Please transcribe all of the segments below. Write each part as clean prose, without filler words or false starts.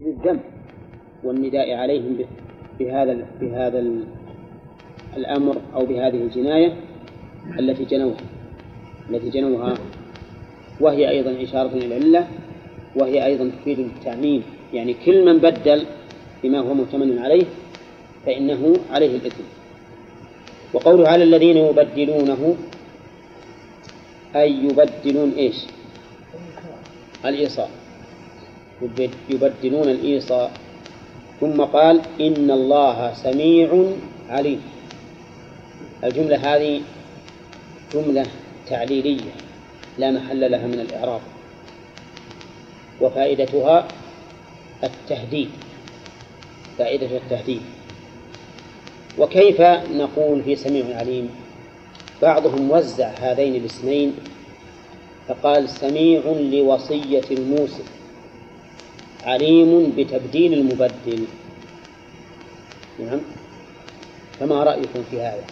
للذنب والنداء عليهم بهذا الأمر أو بهذه الجناية التي جنوها، وهي أيضا إشارة إلى العلة، وهي أيضا تفيد التعميم، يعني كل من بدل بما هو مؤتمن عليه فإنه عليه الإثم. وقوله على الذين يبدلونه أي يبدلون إيش؟ الإيصاء، يبدلون الإيصاء. ثم قال إن الله سميع عليم. الجملة هذه جملة تعليلية لا محل لها من الإعراب، وفائدتها التهديد، فائدة التهديد. وكيف نقول في سميع عليم؟ بعضهم وزع هذين الاسمين فقال سميع لوصية الموسى، عليم بتبديل المبدل. نعم، فما رأيكم في هذا؟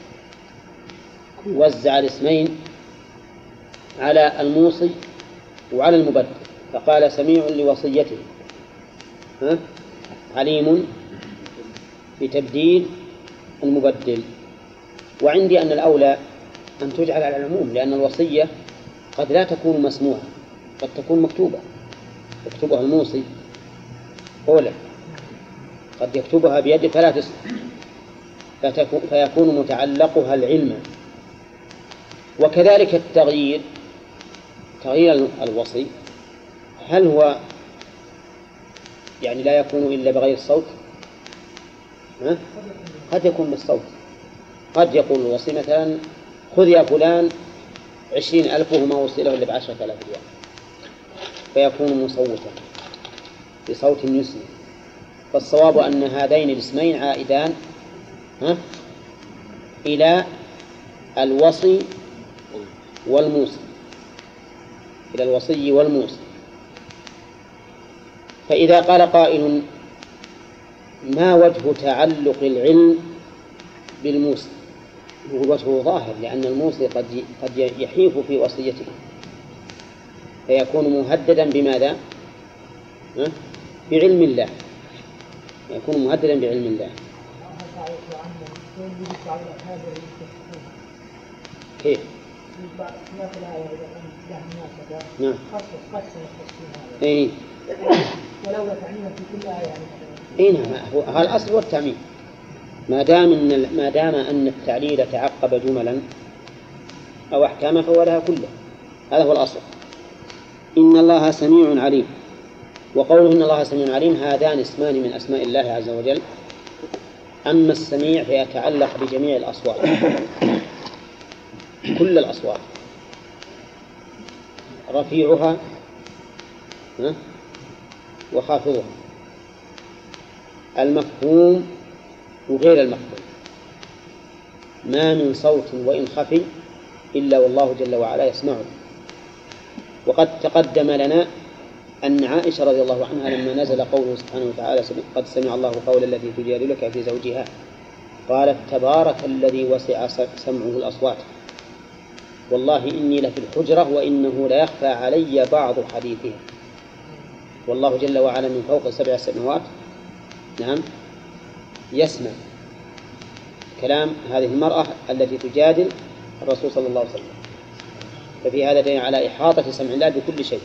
وزع الاسمين على الموصي وعلى المبدل، فقال سميع لوصيته، عليم بتبديل المبدل. وعندي أن الأولى أن تجعل على العموم، لأن الوصية قد لا تكون مسموعة، قد تكون مكتوبة، يكتبها الموصي أولا، قد يكتبها بيد فلا تصح، فيكون متعلقها العلم. وكذلك تغيير الوصي، هل هو يعني لا يكون إلا بغير الصوت؟ قد يكون بالصوت، قد يقول الوصي مثلا خذ يا فلان 20,000 وما وصله إلا ب10,000 ريال، فيكون مصوتا بصوت يسمع. فالصواب أن هذين الاسمين عائدان إلى الوصي والموصي، إلى الوصي والموصي. فإذا قال قائل ما وجه تعلق العلم بالموصي؟ وجهه ظاهر، لأن الموصي قد يحيف في وصيته فيكون مهددا بماذا؟ بعلم الله، يكون مهددا بعلم الله. كيف؟ نعم. ولولا تعميما في كل آية. نعم، هذا الأصل والتعميم، ما دام أن التعليل تعقب جملا أو أحكاما فهو لها كله، هذا هو الأصل. إن الله سميع عليم. وقوله إن الله سميع عليم هذان اسمان من أسماء الله عز وجل. أما السميع فيتعلق بجميع الأصوات، كل الأصوات، رفيعها وخافضها، المفهوم وغير المفهوم. ما من صوت وإن خفي إلا والله جل وعلا يسمعه. وقد تقدم لنا أن عائشة رضي الله عنها لما نزل قوله سبحانه وتعالى قد سمع الله قول التي تجادلك في زوجها قالت تبارك الذي وسع سمعه الأصوات، والله إني لفي الحجرة وإنه لا يخفى علي بعض حديثها. والله جل وعلا من فوق 7 سماوات نعم يسمع كلام هذه المرأة التي تجادل الرسول صلى الله عليه وسلم. ففي هذا دليل على إحاطة سمع الله بكل شيء.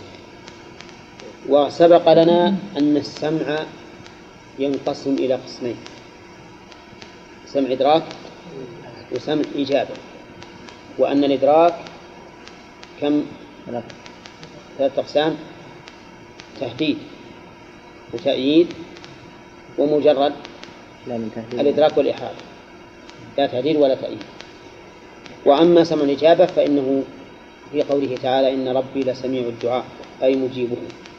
وسبق لنا أن السمع ينقسم إلى قسمين: سمع إدراك وسمع إجابة. وأن الإدراك كم؟ 3 أقسام: تهديد وتأييد ومجرد الإدراك والإحاطة، لا تهديد ولا تأييد. وأما سمع الإجابة فإنه في قوله تعالى إن ربي لسميع الدعاء أي مجيبه.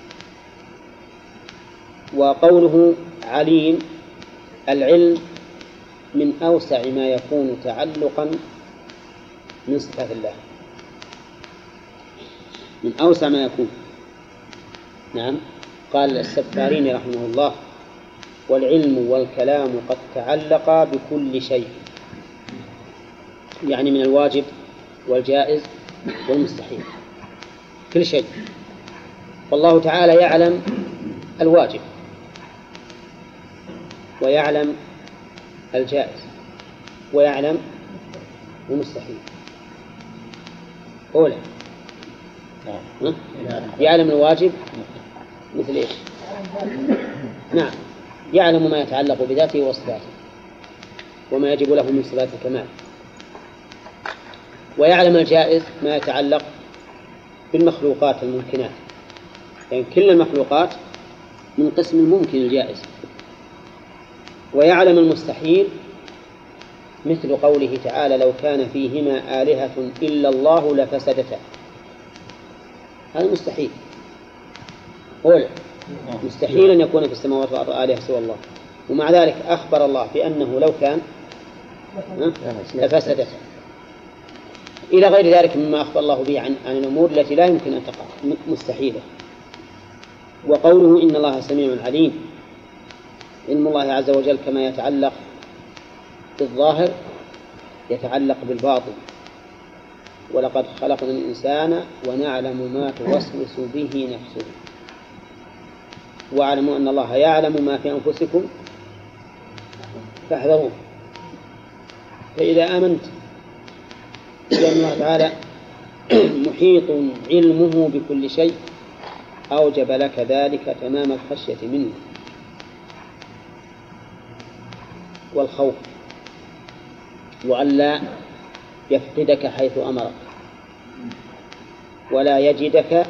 وقوله عليم، العلم من أوسع ما يكون تعلقا من صفات الله، من أوسع ما يكون. نعم، قال السفاريني رحمه الله والعلم والكلام قد تعلقا بكل شيء، يعني من الواجب والجائز والمستحيل، كل شيء. والله تعالى يعلم الواجب ويعلم الجائز ويعلم المستحيل. أولى يعلم الواجب مثل إيش؟ نعم، يعلم ما يتعلق بذاته وصفاته وما يجب له من صفات الكمال، ويعلم الجائز ما يتعلق بالمخلوقات الممكنات، يعني كل المخلوقات من قسم الممكن الجائز. ويعلم المستحيل مثل قوله تعالى لو كان فيهما آلهة إلا الله لفسدتا، هذا مستحيل. قول مستحيل أن يكون في السماوات والأرض آلهة سوى الله، ومع ذلك أخبر الله بأنه لو كان لفسدتا، إلى غير ذلك مما أخبر الله به عن الأمور التي لا يمكن أن تقع مستحيلة. وقوله إن الله سميع عليم، علم الله عز وجل كما يتعلق بالظاهر يتعلق بالباطن. ولقد خلقنا الإنسان ونعلم ما توسوس به نفسه واعلموا أن الله يعلم ما في أنفسكم فاحذروه. فإذا آمنت بأن الله تعالى محيط علمه بكل شيء أوجب لك ذلك تمام الخشية منه والخوف، وأن لا يفقدك حيث أمرك ولا يجدك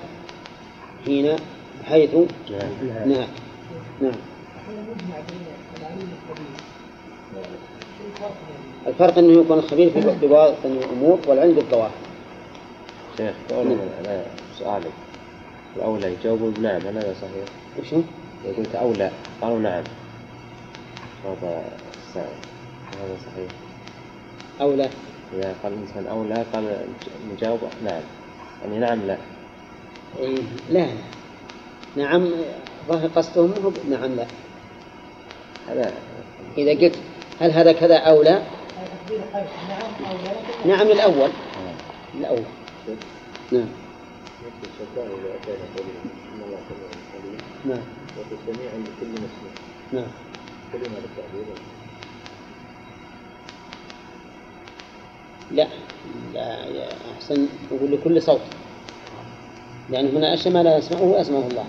حيث نهاك. نعم. الفرق أنه يكون الخبير في بواطن الأمور والعلم بالظواهر. شيخ أنا سؤالي الأولى يجاوبوا بنعم، هذا صحيح؟ وشو؟ قلت أولى قالوا نعم، هذا صحيح؟ أولى إذا قال الإنسان أولى قال نجاوب نعم، يعني نعم لا. إيه لا نعم، ظاهر قصدهم نعم لا. هذا إذا قلت هل هذا كذا أو لا؟ نعم الأول. الأول نعم. نعم. وتسميع لكل مسموع. نعم. كلمة للتعبير. لا يا أحسن نقول لكل صوت، يعني هنا أشياء ما لا يسمعه أسمعه الله.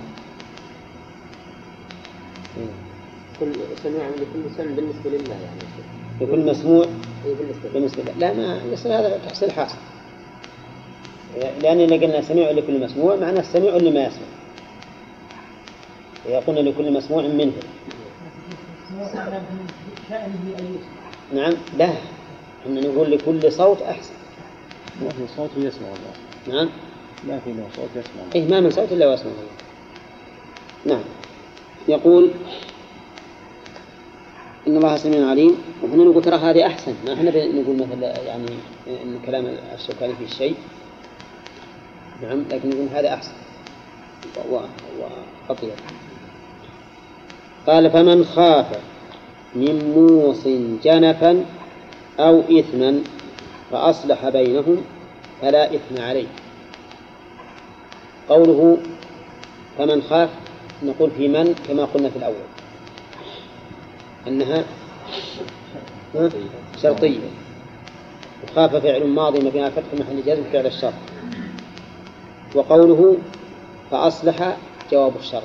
كل سميع لكل سمع بالنسبة لله، يعني لكل مسموع بالنسبة لله. لا ما يصير هذا تحصيل حاصل، لأننا قلنا سميع لكل مسموع معناه السميع اللي ما يسمع، يقولون لكل مسموع منه. نعم لا، إحنا نقول لكل صوت أحسن. ما في صوت يسمع الله. نعم ما في له صوت يسمع الله. إيه ما من صوت إلا واسمع الله. نعم. يقول إن الله سميع عليم، وهنا نقول ترى هذه أحسن، ما إحنا نقول مثلا يعني إن كلام الشوكاني في الشيء. نعم لكن نقول هذا أحسن وأطيب. قال فمن خاف من موص جنفا أو إثما فأصلح بينهم فلا إثم عليه. قوله فمن خاف نقول في من كما قلنا في الأول أنها شرطية، وخاف فعل ماضي مبني فتح محل جزم فعل الشرط. وقوله فأصلح جواب الشرط.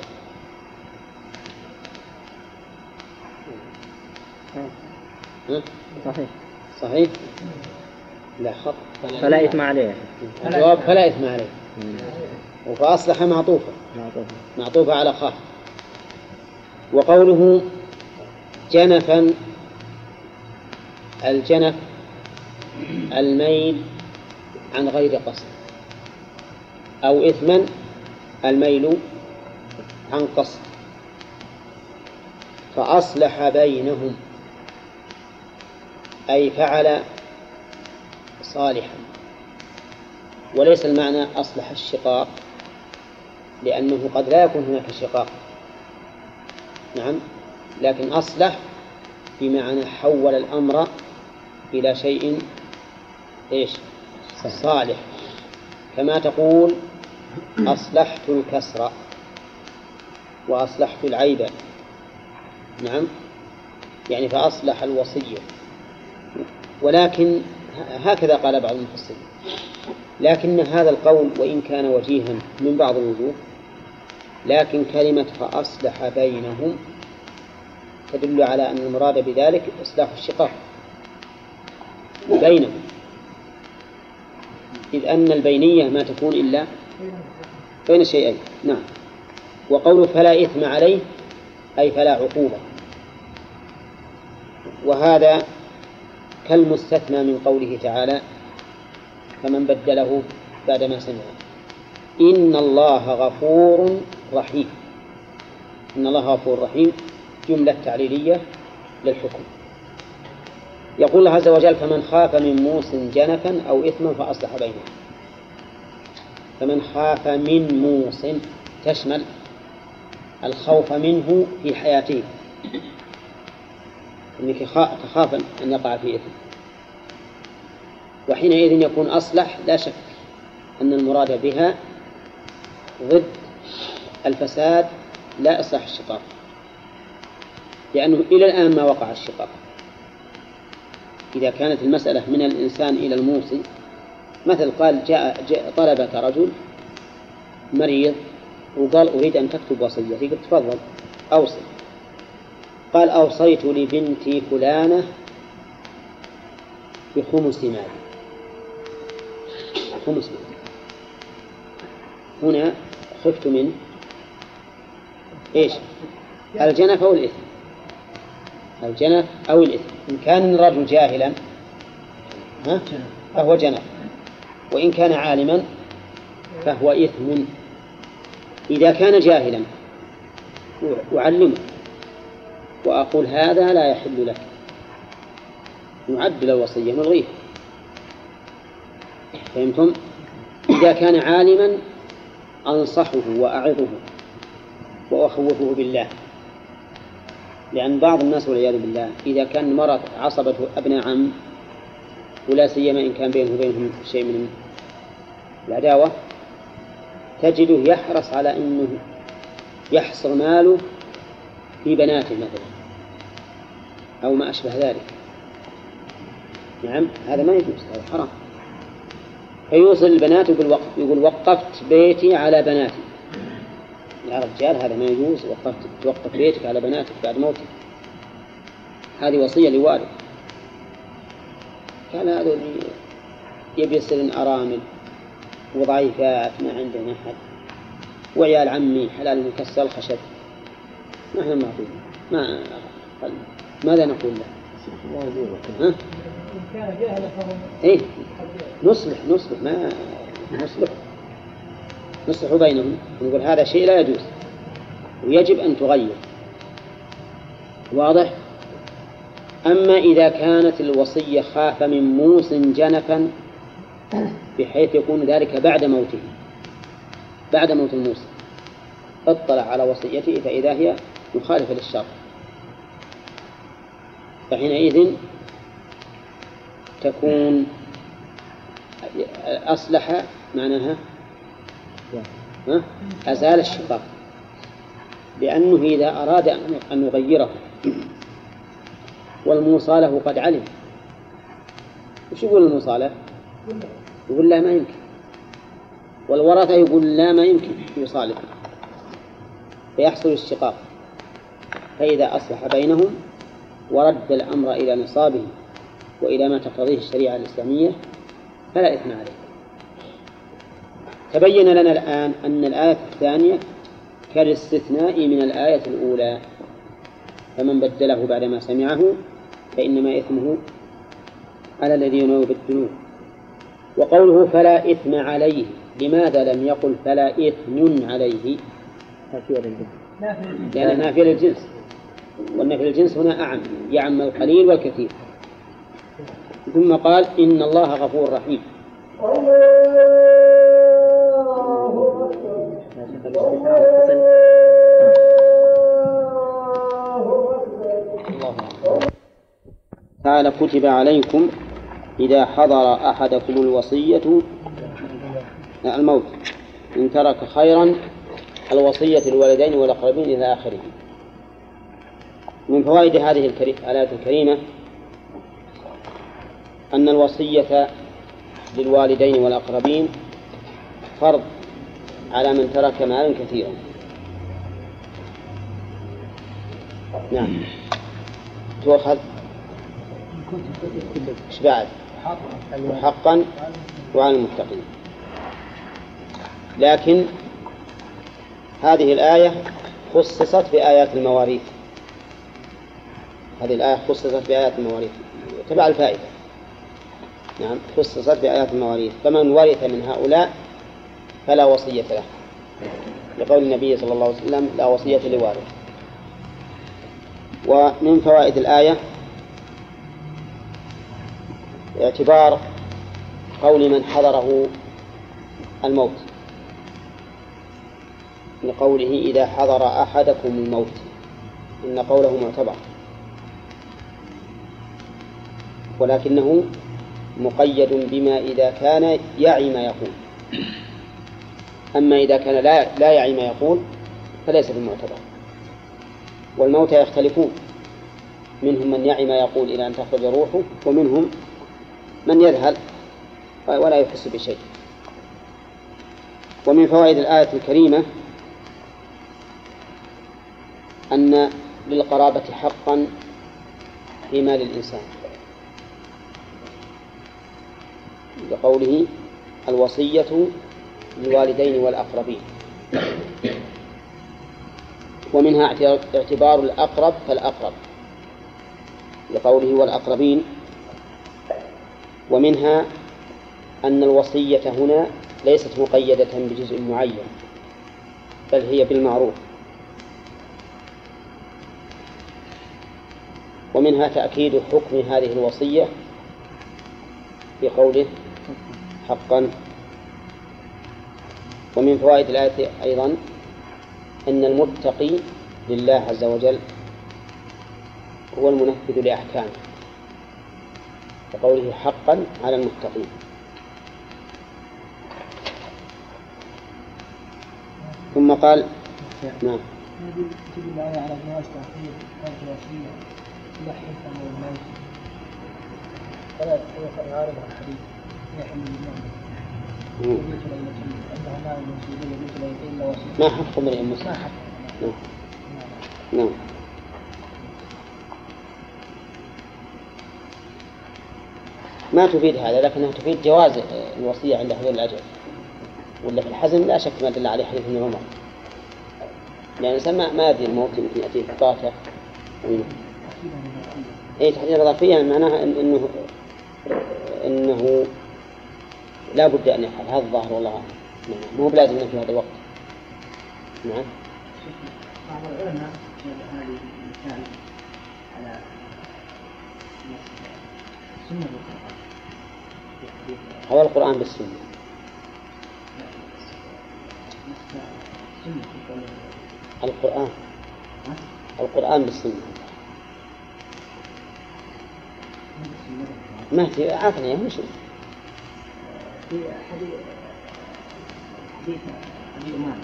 صحيح لا خط فلا إثم عليه. الجواب فلا إثم عليه، وفأصلح معطوفة على خاف. وقوله جنفا، الجنف الميل عن غير قصد، أو إثما الميل عن قصد. فأصلح بينهم أي فعل صالحا، وليس المعنى أصلح الشقاق، لأنه قد لا يكون هناك شقاق. نعم لكن أصلح بمعنى حول الأمر إلى شيء إيش صالح، كما تقول أصلحت الكسر وأصلحت العيب. نعم يعني فأصلح الوصية. ولكن هكذا قال بعض المفسرين، لكن هذا القول وإن كان وجيها من بعض الوجوه، لكن كلمة فأصلح بينهم تدل على أن المراد بذلك إصلاح الشقاق بينهم، إذ أن البينية ما تكون إلا بين شيئين. نعم. وقوله فلا إثم عليه أي فلا عقوبة، وهذا كالمستثنى من قوله تعالى فمن بدله بعدما سمعه. إن الله غفور رحيم. إن الله غفور رحيم جملة تعليلية للحكم. يقول الله عز وجل فمن خاف من موص جنفا أو إثما فأصلح بينهم. فمن خاف من موص تشمل الخوف منه في حياته، أنك تخاف أن يقع في إثم، وحينئذ يكون أصلح لا شك أن المراد بها ضد الفساد لا إصلاح الشقاق، لأنه إلى الآن ما وقع الشقاق. إذا كانت المسألة من الإنسان إلى الموصي، مثل قال جاء طلبك رجل مريض وقال أريد أن تكتب وصية، قلت تفضل أوصي. قال أوصيت لبنتي فلانة بخمس مال، خمس مال. هنا خفت من إيش؟ الجنف أو الإثم. الجنف أو الإثم. إن كان الرجل جاهلا فهو جنف، وإن كان عالما فهو إثم. إذا كان جاهلا أعلمه وأقول هذا لا يحل لك، نعدل الوصية نلغيه. فهمتم؟ إذا كان عالما أنصحه وأعظه وأخوفه بالله، لأن بعض الناس والعياذ بالله إذا كان مرض عصبته أبناء عم، ولا سيما إن كان بينه وبينهم شيء من العداوة، تجده يحرص على أنه يحصر ماله في بناته مثلا أو ما أشبه ذلك. نعم، هذا ما يجوز، هذا حرام. فيوصل البنات بالوقف، يقول وقفت بيتي على بناتي. يا رجال هذا ما يجوز، توقف بيتك على بناتك بعد موتك، هذه وصية لوالد. كان هذا يبي يصير أرامل وضعيفات ما عندنا أحد، وعيال عمي حلال مكسر الخشب، ما احنا معقولين. ماذا نقول له؟ ها؟ إيه؟ نصلح ما نصلح بينهم، نقول هذا شيء لا يجوز ويجب أن تغير. واضح؟ أما إذا كانت الوصية خاف من موص جنفا بحيث يكون ذلك بعد موته، بعد موت الموصي، اطلع على وصيته فإذا هي مخالفة للشرع، فحينئذ تكون أصلح معناها أزال الشقاق، لأنه إذا أراد أن يغيره والموصى له قد علم، وش يقول الموصى؟ يقول لا ما يمكن، والورثة يقول لا ما يمكن يصالح، فيحصل الشقاق. فإذا أصلح بينهم ورد الأمر إلى نصابه وإلى ما تقتضيه الشريعة الإسلامية فلا إثم عليه. تبين لنا الآن أن الآية الثانية كالاستثناء من الآية الأولى، فمن بدله بعدما سمعه فإنما إثمه على الذين يبدلون. وقوله فلا إثم عليه، لماذا لم يقل فلا إثم عليه؟ لأن نافية للجنس، والنفي للجنس هنا أعم، يعم القليل والكثير. ثم قال إن الله غفور رحيم. تعالى كتب عليكم إذا حضر أحدكم الوصية الموت إن ترك خيرا الوصية للوالدين والأقربين إلى آخره. من فوائد هذه الآيات الكريمة أن الوصية للوالدين والأقربين فرض على من ترك مالا كثيرا. نعم. تؤخذ إيش بعد؟ حقا وعلى المتقين. لكن هذه الآية خصصت بآيات المواريث. هذه الآية خصصت بآيات المواريث تبع الفائدة. نعم، خصصت بآيات المواريث، فمن ورث من هؤلاء فلا وصية له، لقول النبي صلى الله عليه وسلم: لا وصية لوارث. ومن فوائد الآية اعتبار قول من حضره الموت، لقوله: إذا حضر أحدكم الموت، إن قوله معتبر، ولكنه مقيد بما إذا كان يعي ما يقول. أما إذا كان لا يعي ما يقول فليس بالمعتبر. والموتى يختلفون، منهم من يعي ما يقول إلى أن تخرج روحه، ومنهم من يذهل ولا يحس بشيء. ومن فوائد الآية الكريمة أن للقرابة حقا في مال الإنسان، لقوله: الوصية للوالدين والأقربين. ومنها اعتبار الأقرب فالأقرب، لقوله: والأقربين. ومنها أن الوصية هنا ليست مقيدة بجزء معين، بل هي بالمعروف. ومنها تأكيد حكم هذه الوصية في قوله: حقا. ومن فوائد الآية أيضا أن المتقي لله عز وجل هو المنفذ لأحكامه، وقوله: حقا على المتقين. ثم قال: نعم. تجد الآية على جواز تأخير فرض الوصية إلى حلفا أو الموت، فلا يعارض الحديث يحمل الموت. ما حق امرئ مسلم. نعم. ما تفيد هذا، لكنها تفيد جواز الوصية عند حلول الأجل. ولا في الحزن لا شك ما دل عليه حديث ابن عمر، لأن الإنسان ما يدري الموت يمكن يأتيه بطاقة. أي تحديد الإضافية معناها إنه لا بد أن يفعل. هذا الظاهر والله أعلم. مو بلازم في هذا الوقت. نعم. بعض العلماء هذه المثال على السنة والقرآن. هو القرآن بالسنة. القرآن بالسنة. ما في عافنا يا مشي. في حديث أمام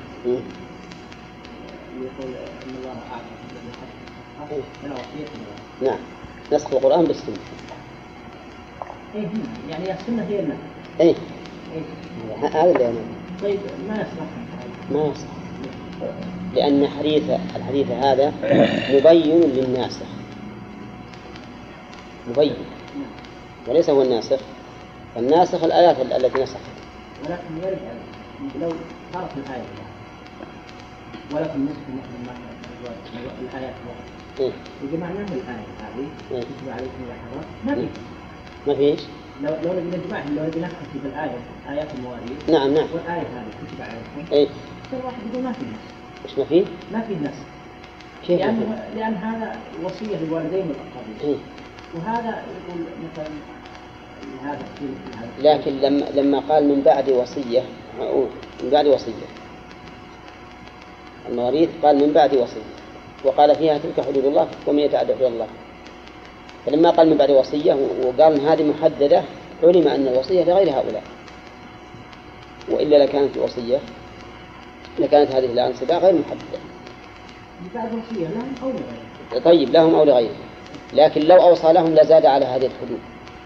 يقول إن الله أعطى فلا وصية. نعم، نسخ القرآن بالسنة. إيه، يعني السنة هي النسخ. إيه، هذا اللي أنا. طيب ما يصح. لأن الحديث هذا مبين للناسخ، مبين، وليس هو الناسخ. الناسخ الآيات التي نسخت. ولكن يرد لو صارت الآية ولكن نسخ الآيات إيه؟ يجي معناه الآية هذه تجب عليكم اللحظات ما فيش. لو نبي نجمع لو نبي نكتب الآية آيات المواريث. نعم. والآية هذه تجب عليكم. إيه؟ كل واحد يقول ما في نسخ. إيش ما فيه؟ ما في نسخ. كيف؟ لأن هذا وصية للوالدين والأقربين. إيه؟ وهذا يقول مثلا هذا. لكن لما قال من بعد وصية، المواريث قال من بعد وصية، وقال فيها تلك حدود الله ومن يتعدى حدود الله. فلما قال من بعد وصية وقال إن هذه محددة، علم أن الوصية لغير هؤلاء، وإلا لكانت الوصية لكانت هذه الأنصبة غير محددة. من بعد وصية لا أو غير. طيب لهم أو لغيرهم، لكن لو أوصى لهم لزاد على هذه الحدود.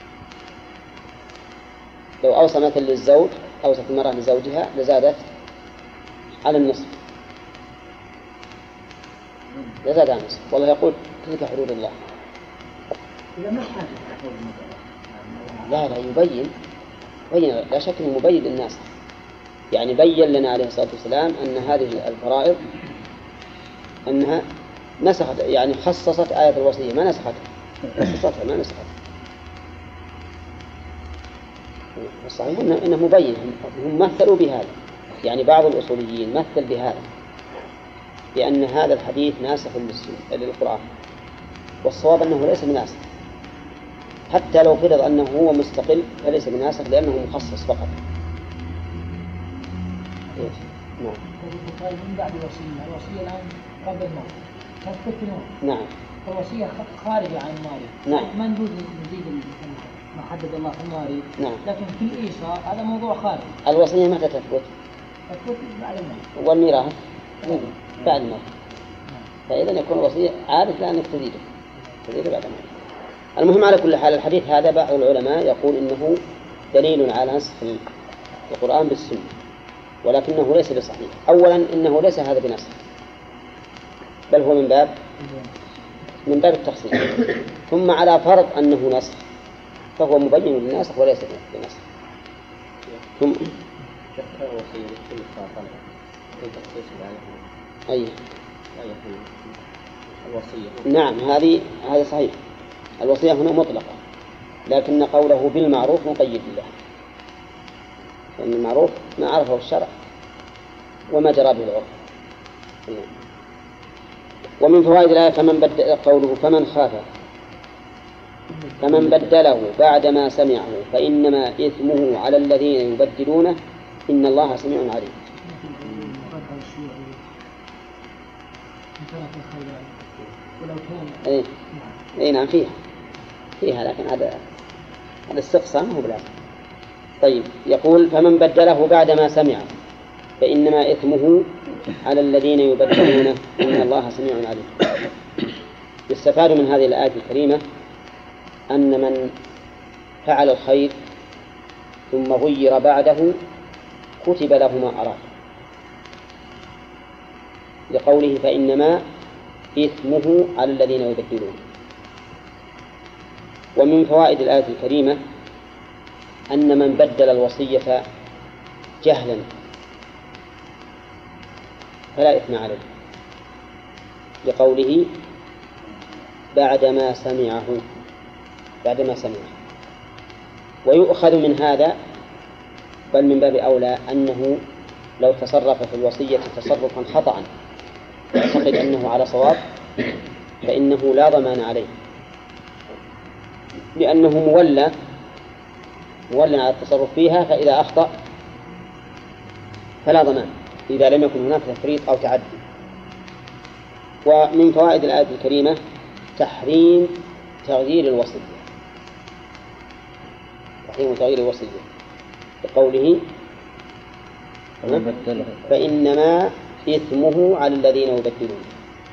لو أوصى مثل للزوج، أوصت المرأة لزوجها لزادت على النصف، لزاد على النصف. والله يقول تلك حدود الله. إذا ما حاجة لا يبين لا شك أنه مبين للناس، يعني بين لنا عليه الصلاة والسلام أن هذه الفرائض أنها نسخت، يعني خصصت آية الوصية، ما نسختها، خصصتها ما نسختها. الصحيح إنه مبين، هم مثلوا بهذا، يعني بعض الأصوليين مثل بهذا بأن هذا الحديث ناسخ للقرآن، والصواب أنه ليس بناسخ، حتى لو فرض أنه هو مستقل فليس بناسخ لأنه مخصص فقط. نعم. من بعد الوصية الآن قبل الموت تثبت نوع. نعم. الوصية خارجة عن المواريث. نعم. ما نجوز نزيد ما حدد الله في المواريث. نعم. لكن في الإيصاء هذا موضوع خارجي. الوصية متى تثبت؟ تثبت بعد الموت. والميراث بعد الموت. فإذا يكون الوصية عادة لأنك تزيده بعد الموت. المهم على كل حال الحديث هذا بعض العلماء يقول إنه دليل على نسخ القرآن بالسنة، ولكنه ليس بصحيح. أولا إنه ليس هذا بنسخ، بل هو من باب التخصيص. ثم على فرض أنه نسخ فهو مبين للناسخ وليس بنسخ. ثم تذكر وصية كل خاطر في تخصيص أي الوصية. نعم هذا صحيح. الوصية هنا مطلقة، لكن قوله بالمعروف مقيد له، لأن المعروف ما عرفه الشرع وما جرى به العرف. ومن فوائد الآية فمن بدل، قوله فمن بدله بعدما سمعه فإنما إثمه على الذين يبدلونه إن الله سميع عليم. أي نعم فيها لكن هذا الاستقصاء ما هو بلازم. طيب يقول فمن بدله بعدما سمعه فإنما إثمه على الذين يبدلونه إن الله سميع عليم. يستفاد من هذه الآية الكريمة أن من فعل الخير ثم غير بعده كتب له ما أراد، لقوله فإنما إثمه على الذين يبدلونه. ومن فوائد الآية الكريمة أن من بدل الوصية جهلا فلا إثم عليه، لقوله بعدما سمعه. ويؤخذ من هذا بل من باب أولى أنه لو تصرف في الوصية تصرفا خطأ يعتقد أنه على صواب فإنه لا ضمان عليه، لأنه مولى على التصرف فيها، فإذا أخطأ فلا ضمان إذا لم يكن هناك تفريط أو تعدي. ومن فوائد الآية الكريمة تحريم تغيير الوصية، بقوله فإنما إثمه على الذين يبدلون.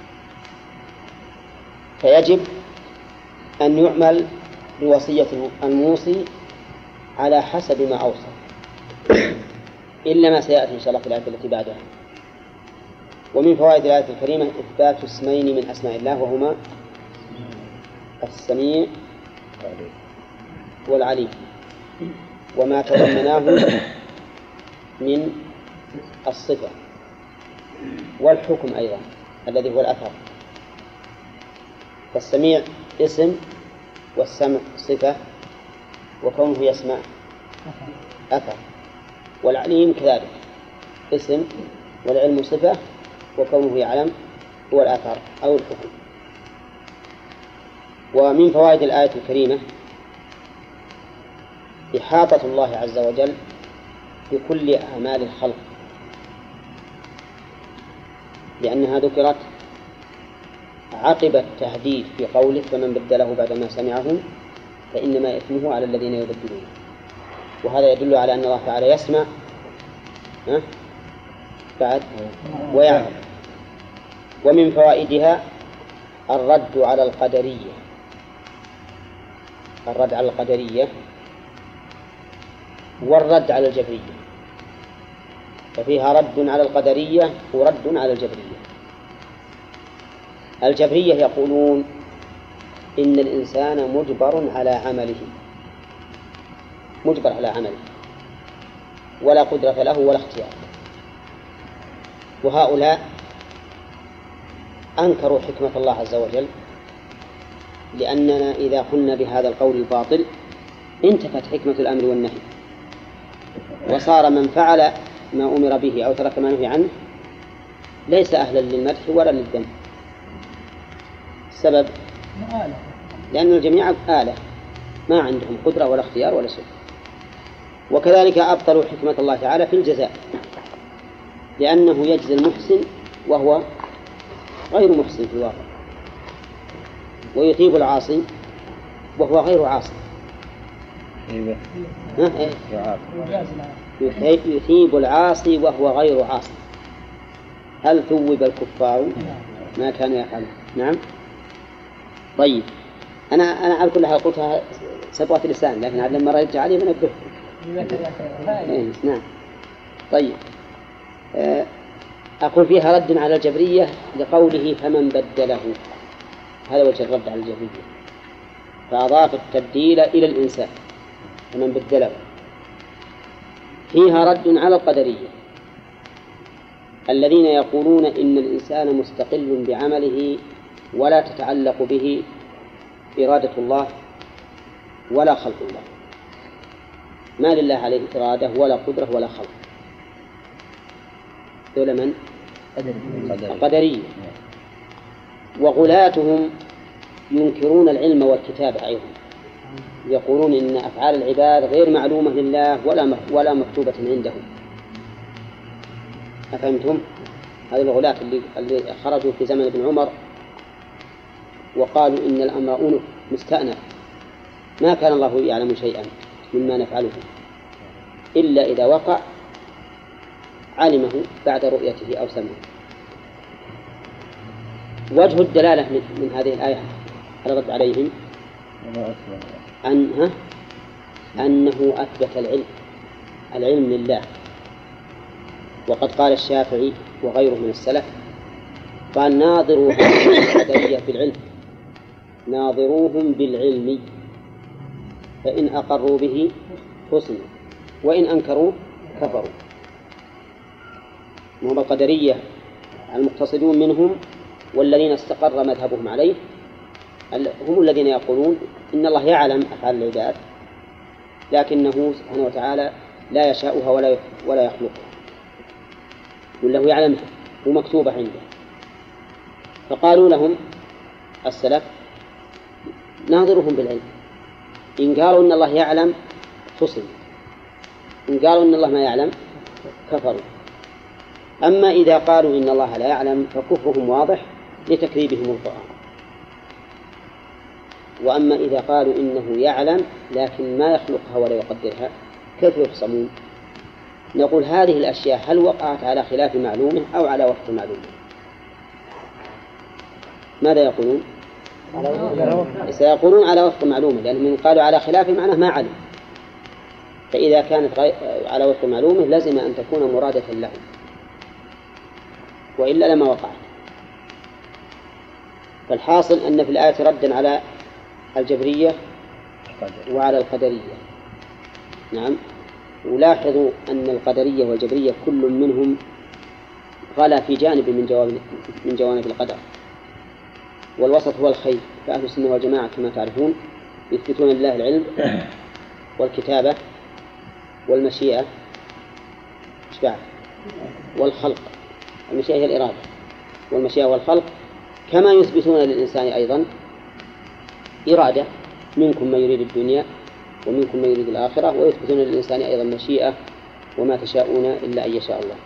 فيجب أن يعمل بوصية الموصي على حسب ما أوصى، إلا ما سيأتي إن شاء الله في الآية التي بعدها. ومن فوائد الآية الكريمة إثبات اسمين من أسماء الله وهما السميع والعليم، وما تضمناه من الصفة والحكم أيضا الذي هو الأثر. فالسميع اسم والسمع صفة وكونه يسمع أثر، والعليم كذلك اسم والعلم صفة وكونه يعلم هو الأثر أو الحكم. ومن فوائد الآية الكريمة إحاطة الله عز وجل بكل أعمال الخلق، لأنها ذكرت عقب التهديد في قوله فمن بدله بعدما سمعه فإنما إثمه على الذين يبدلون. وهذا يدل على أن الله تعالى يسمع بعد ويعلم. ومن فوائدها الرد على القدرية، الرد على القدرية والرد على الجبرية، ففيها رد على القدرية ورد على الجبرية. الجبرية يقولون إن الإنسان مجبر على عمله، مجبر على عمله ولا قدرة له ولا اختيار، وهؤلاء أنكروا حكمة الله عز وجل، لأننا إذا قلنا بهذا القول الباطل انتفت حكمة الأمر والنهي، وصار من فعل ما أمر به أو ترك ما نهي عنه ليس أهلا للمدح ولا للذم. السبب لأن الجميع آلة ما عندهم قدرة ولا اختيار ولا شيء. وكذلك أبطلوا حكمة الله تعالى في الجزاء، لأنه يجزي المحسن وهو غير محسن في الواقع، ويثيب العاصي وهو غير عاصي. يثيب العاصي وهو غير عاصي. هل ثوب الكفار ما كانوا يفعلون؟ نعم. طيب أنا على كل حال قلتها سبقة لسان، لكن لما رجع عليه بنبهه. نعم. طيب أقول فيها رد على الجبرية لقوله فمن بدله، هذا وجه الرد على الجبرية، فأضاف التبديل إلى الإنسان فمن بدله. فيها رد على القدرية الذين يقولون إن الإنسان مستقل بعمله ولا تتعلق به إرادة الله ولا خلق الله، ما لله عليه إرادة ولا قدرة ولا خلق. دول من؟ القدرية. وغلاتهم ينكرون العلم والكتابة أيضا، يقولون إن أفعال العباد غير معلومة لله ولا مكتوبة عندهم. أفهمتم؟ هذه الغلاة اللي خرجوا في زمن ابن عمر وقالوا إن الأمر أنف مستأنف، ما كان الله يعلم شيئا مما نفعله إلا إذا وقع علمه بعد رؤيته أو سمعه. وجه الدلالة من هذه الآية على الرد عليهم أنه أثبت العلم لله. وقد قال الشافعي وغيره من السلف قال ناظروهم بالعلم، ناظروهم بالعلم فإن أقروا به حسنوا وإن أنكروا كفروا. وهم القدرية المقتصدون منهم والذين استقر مذهبهم عليه هم الذين يقولون إن الله يعلم أفعال العباد لكنه سبحانه وتعالى لا يشاؤها ولا يخلقها، وله يعلمها ومكتوبة عنده. فقالوا لهم السلف ناظرهم بالعلم، إن قالوا إن الله يعلم فصل، إن قالوا إن الله ما يعلم كفروا. أما إذا قالوا إن الله لا يعلم فكفرهم واضح لتكذيبهم القرآن، وأما إذا قالوا إنه يعلم لكن ما يخلقها ولا يقدرها كيف يخصمون؟ نقول هذه الأشياء هل وقعت على خلاف معلومه أو على وفق معلومه؟ ماذا يقولون؟ سيقولون على وفق معلومه، لأن من قالوا على خلاف معناه ما علم، فإذا كانت على وفق معلومه لازم أن تكون مرادة له وإلا لما وقعت. فالحاصل أن في الآية ردا على الجبرية وعلى القدرية. نعم. ولاحظوا أن القدرية والجبرية كل منهم غلا في جانب من جوانب القدر، والوسط هو الخير. فأهل السنة والجماعة كما تعرفون يثبتون لله العلم والكتابة والمشيئة والخلق. المشيئة هي الإرادة، والمشيئة والخلق، كما يثبتون للإنسان أيضا إرادة، منكم من يريد الدنيا ومنكم من يريد الآخرة، ويثبتون للإنسان أيضا مشيئة وما تشاءون إلا أن يشاء الله.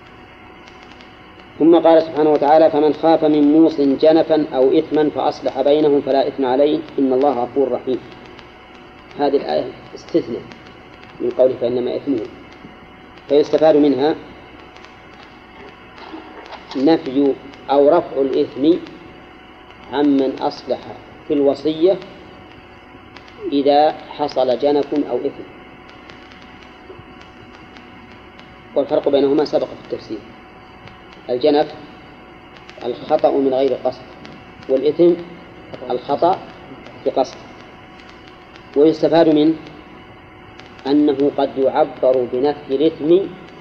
ثم قال سبحانه وتعالى فمن خاف من موص جنفا أو إثما فأصلح بينهم فلا إثم عليه إن الله غفور رحيم. هذه الآية استثناء من قوله فإنما إثمه، فيستفاد منها نفي أو رفع الإثم عمن أصلح في الوصية إذا حصل جنف أو إثم. والفرق بينهما سبق في التفسير. الجنف الخطأ من غير قصد، والإثم الخطأ بقصد. ويستفاد منه أنه قد يعبر بنفي الإثم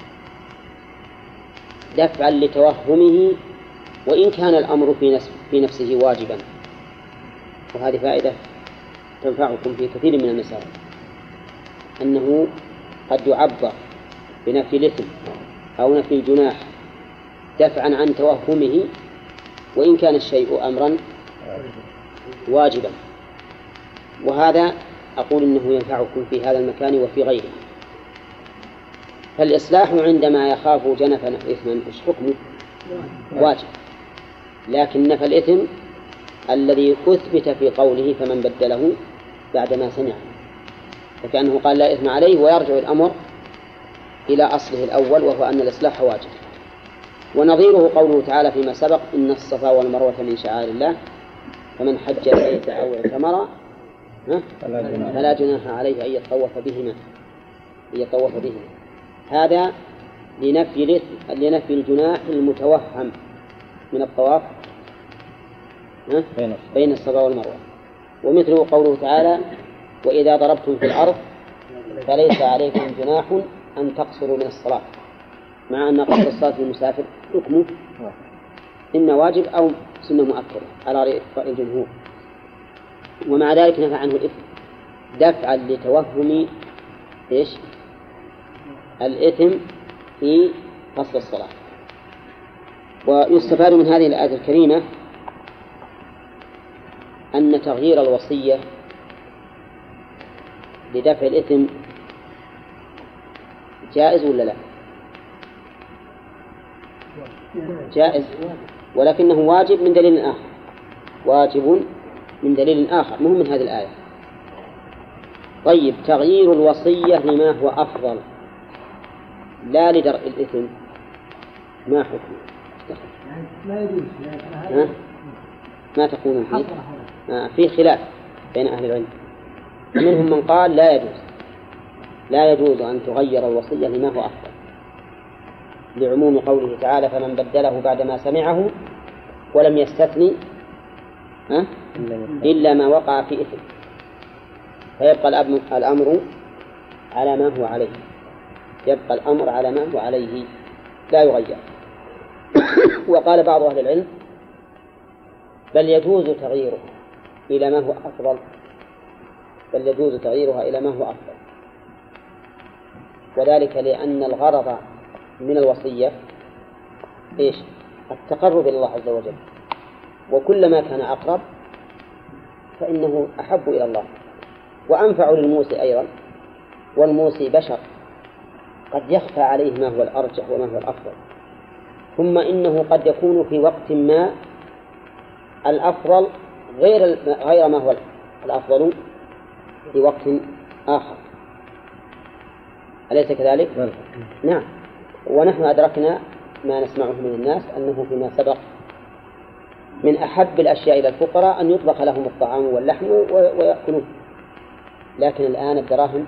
دفعا لتوهمه وإن كان الأمر في نفسه واجبا. وهذه فائدة تنفعكم في كثير من المسائل، أنه قد يعبر بنفي الإثم أو نفي الجناح دفعا عن توهمه وإن كان الشيء أمرا واجبا. وهذا أقول إنه ينفعكم في هذا المكان وفي غيره. فالإصلاح عندما يخاف جنفا أو إثما إيش حكمه؟ واجب. لكن نفى الإثم الذي أثبت في قوله فمن بدله بعدما سمعه، فكأنه قال لا إثم عليه، ويرجع الأمر إلى أصله الأول وهو أن الإصلاح واجب. ونظيره قوله تعالى فيما سبق إن الصفا والمروة من شعائر الله فمن حج البيت أو اعتمر فلا جناح عليه أن يطوف بهما. هذا لنفي الجناح المتوهم من الطواف بين الصفا والمروة. ومثله قوله تعالى وإذا ضربتم في الأرض فليس عليكم جناح أن تقصروا من الصلاة، مع أن قصر الصلاة للمسافر حكمه إما واجب أو سنة مؤكدة على رأي الجمهور. ومع ذلك نفى عنه الإثم دفعا لتوهم إيش؟ الإثم في قصر الصلاة. ويستفاد من هذه الآية الكريمة أن تغيير الوصية لدفع الإثم جائز ولا لا؟ جائز، ولكنه واجب من دليل آخر. واجب من دليل آخر مهم من هذه الآية. طيب، تغيير الوصية لما هو أفضل لا لدرء الإثم ما حكمه؟ لا يجوز. ما تقولون فيه؟ في خلاف بين أهل العلم. منهم من قال لا يجوز أن تغير الوصية لما هو أفضل، لعموم قوله تعالى فمن بدله بعدما سمعه ولم يستثني إلا ما وقع في إثم، فيبقى الأمر على ما هو عليه. يبقى الأمر على ما هو عليه لا يغير. وقال بعض أهل العلم بل يجوز تغييرها إلى ما هو أفضل، وذلك لأن الغرض من الوصية إيش؟ التقرب إلى الله عز وجل، وكلما كان أقرب فإنه أحب إلى الله وأنفع للموصي أيضا. والموصي بشر قد يخفى عليه ما هو الأرجح وما هو الأفضل، ثم إنه قد يكون في وقت ما الأفضل غير ما هو الأفضل في وقت آخر، أليس كذلك؟ نعم. ونحن أدركنا ما نسمعه من الناس أنه فيما سبق من أحب الأشياء إلى الفقراء أن يطبخ لهم الطعام واللحم ويأكلون، لكن الآن الدراهم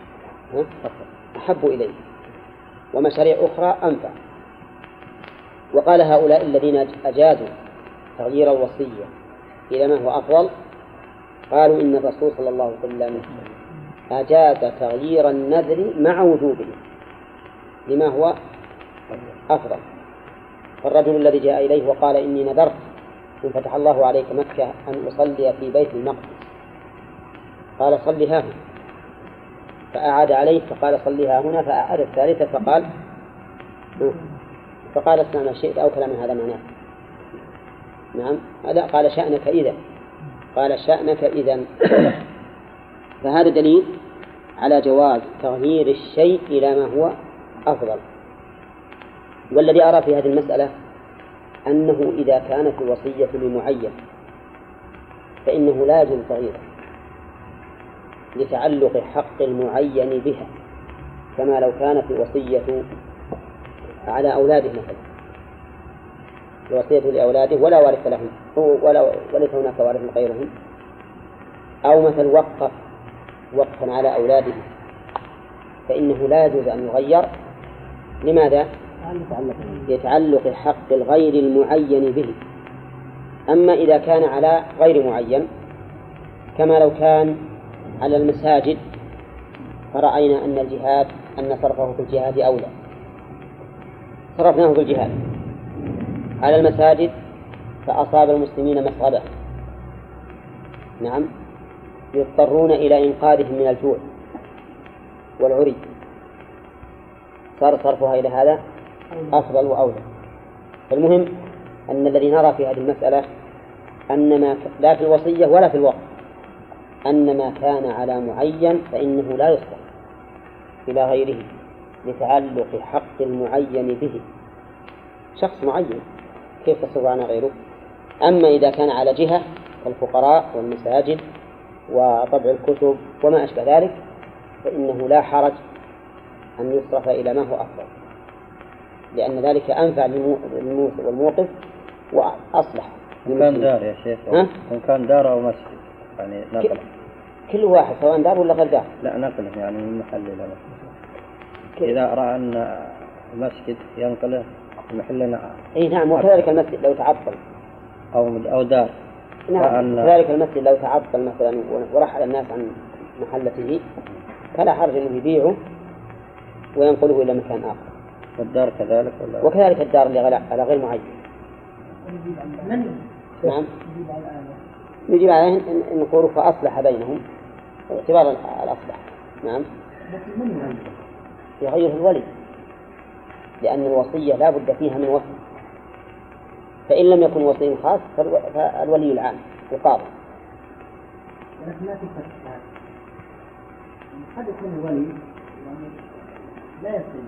أحب إليه ومشاريع أخرى أنفع. وقال هؤلاء الذين أجازوا تغيير الوصية إلى ما هو أفضل قالوا إن الرسول صلى الله عليه وسلم أجاز تغيير النذر مع وجوبه لما هو أفضل. فالرجل الذي جاء إليه وقال إني نذرت إن فتح الله عليك مكة أن أصلي في بيت المقدس، قال صلها هنا، فأعاد عليه فقال صلها هنا، فأعاد الثالثة فقال اصنع ما شئت أو كلام هذا معناه. نعم، هذا قال شأنك إذن. فهذا دليل على جواز تغيير الشيء إلى ما هو أفضل. والذي أرى في هذه المسألة أنه إذا كانت الوصية لمعين فإنه لا يجوز تغييره لتعلق حق المعين بها، كما لو كانت الوصية على أولاده مثلا، الوصية لأولاده ولا وارث لهم وليس هناك وارث غيرهم، أو مثل وقفا على أولاده، فإنه لا يجوز أن يغير. لماذا؟ يتعلق حق الغير المعين به. أما إذا كان على غير معين، كما لو كان على المساجد فرأينا أن صرفه في الجهاد أولى، صرفناه في الجهاد على المساجد فأصاب المسلمين مسغبة، نعم، يضطرون إلى إنقاذهم من الجوع والعري، صار صرفها إلى هذا أفضل وأولى. فالمهم أن الذي نرى في هذه المسألة أن ما لا في الوصية ولا في الوقت أن ما كان على معين فإنه لا يصرف إلى غيره لتعلق حق المعين به، شخص معين كيف تصرف عن غيره. أما إذا كان على جهة كالفقراء والمساجد وطبع الكتب وما أشبه ذلك فإنه لا حرج أن يصرف إلى ما هو أفضل، لأن ذلك أنفع للموسى والموقف وأصلح. كان دار يا شيخ، كان دار أو مسجد يعني نقل كل واحد سواء دار ولا غير دار. لا نقله يعني من محل إلى محل. إذا رأى أن المسجد ينقله محلنا. أي نعم، وكذلك المسجد لو تعطل أو دار. نعم، كذلك المسجد لو تعطل مثلا ورحل الناس عن محلته فلا حرج أنه يبيعه وينقله إلى مكان آخر. والدار كذلك ولا؟ وكذلك الدار اللي على غير معين. نعم، يجب عليه أن يقولوا فأصلح بينهم اعتبار الأصلح. نعم، يغير الولي، لأن الوصية لا بد فيها من وصي، فإن لم يكن وصي خاص فالولي العام القاضي. لكن لا تفتح قد يكون الولي يعني لا يصل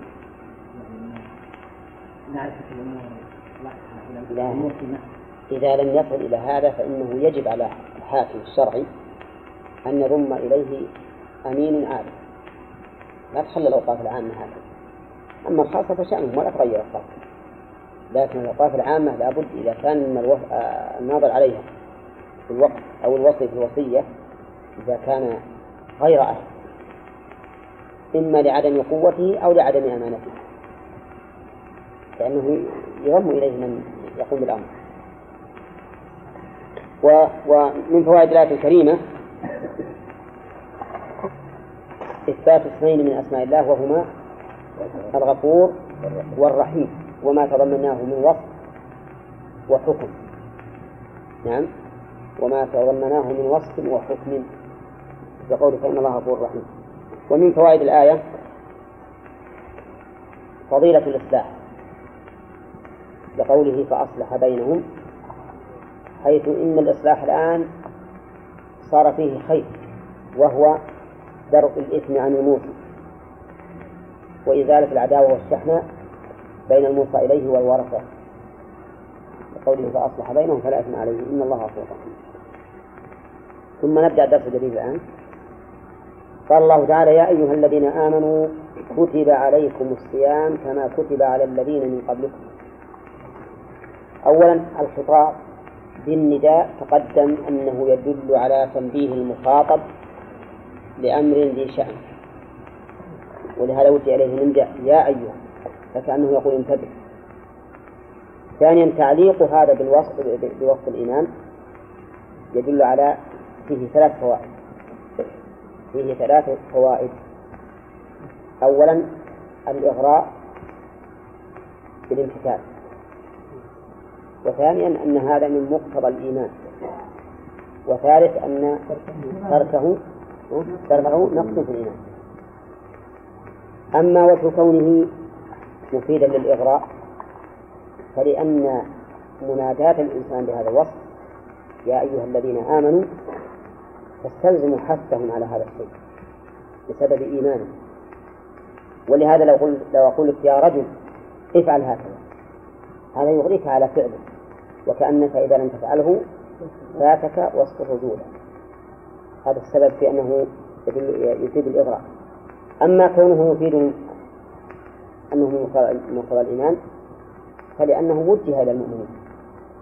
معرفة الأمور إذا لم يصل إلى هذا فإنه يجب على الحاكم الشرعي أن يضم إليه أمين عادل، لا تخلى الأوقاف العامة هكذا. أما الخاصة فشأنهم ولا تغير الخاصة، لكن الأوقاف العامة لابد إذا كان الناظر عليها في الوقت أو الوصي في الوصية إذا كان غير أهل، إما لعدم قوته أو لعدم أمانته، فإنه يضم إليه من يقوم بالأمر. ومن فوائد الآية الكريمة إثبات اسمين من أسماء الله وهما الغفور والرحيم، وما تضمناه من وصف وحكم. نعم، وما تضمناه من وصف وحكم بقوله فإن الله غفور رحيم. ومن فوائد الآية فضيلة الإصلاح بقوله فأصلح بينهم، حيث إن الإصلاح الآن صار فيه خير، وهو درء الإثم عن الموصي وإزالة العداوة والشحنة بين الموصى إليه والورثة، بقوله فأصلح بينهم فلا إثم عليه إن الله غفور رحيم. ثم نبدأ درس جديد الآن. قال الله تعالى يا أيها الذين آمنوا كتب عليكم الصيام كما كتب على الذين من قبلكم. أولا الخطاب بالنداء تقدم أنه يدل على تنبيه المخاطب لأمر ذي شأن، ولهذا وجه إليه النداء يا أيها، فكأنه يقول انتبه. ثانيا تعليق هذا بوصف الإيمان يدل على فيه ثلاث فوائد. أولا الإغراء بالامتثال، وثانيا أن هذا من مقتضى الإيمان، وثالث أن تركه نقص في الإيمان. أما وجه كونه مفيدا للإغراء فلأن مناداة الإنسان بهذا الوصف يا أيها الذين آمنوا تستلزم حثهم على هذا الشيء بسبب إيمانه. ولهذا لو أقول لك يا رجل افعل هكذا، هذا يغريك على فعله، وكأنك إذا لم تفعله فاتك وصف الرجولة. هذا السبب في أنه يفيد الإغراء. أما كونه يفيد أنه مقتضى الإيمان فلأنه وجه إلى المؤمنين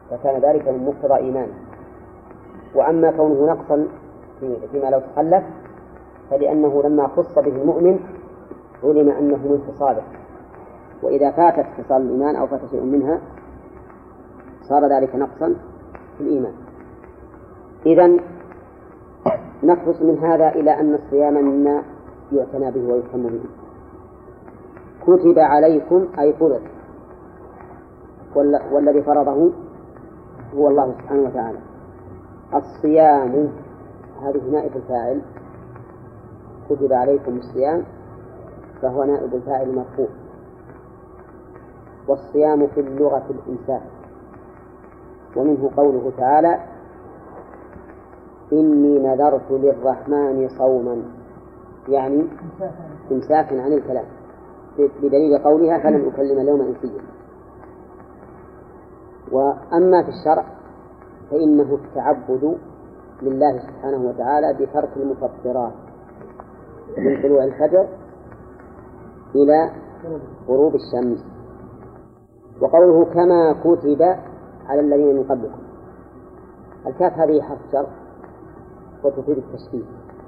فكان ذلك من مقتضى إيمانه. وأما كونه نقصا فيما لو تخلف فلأنه لما خص به المؤمن علم أنه من خصاله، وإذا فاتت خصال الإيمان أو فات شيء منها صار ذلك نقصا في الإيمان. إذن نخلص من هذا إلى أن الصيام مما يعتنى به ويهتم به. كتب عليكم أي فرض، والذي فرضه هو الله سبحانه وتعالى. الصيام هذه نائب الفاعل، كتب عليكم الصيام فهو نائب الفاعل مرفوع. والصيام في اللغة الإمساك، ومنه قوله تعالى إني نذرت للرحمن صوما، يعني إمساكا عن الكلام، بدليل قولها فلن أكلم اليوم إنسيا. وأما في الشرع فإنه التعبد لله سبحانه وتعالى بترك المفطرات من طلوع الفجر إلى غروب الشمس. وقوله كما كتب على الذين من قبلكم، الكاف هذه حرف شرط وتفيد التشبيه،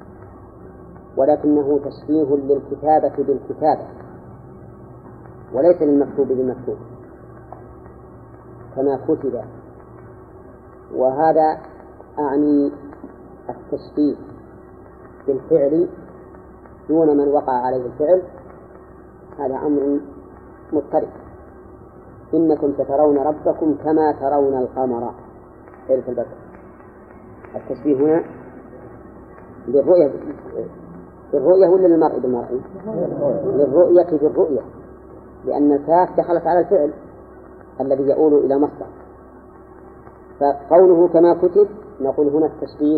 ولكنه تشبيه للكتابة بالكتابة وليس للمكتوب بالمكتوب، كما كتب. وهذا أعني التشبيه بالفعل دون من وقع عليه الفعل، هذا أمر مضطرب. إنكم سترون ربكم كما ترون القمر ليلة البدر. التشبيه هنا بالرؤية ولا للمرء بالمرء؟ للرؤية بالرؤية، لأن الكاف دخلت على الفعل الذي يؤول إلى مصدر. فقوله كما كتب نقول هنا التشبيه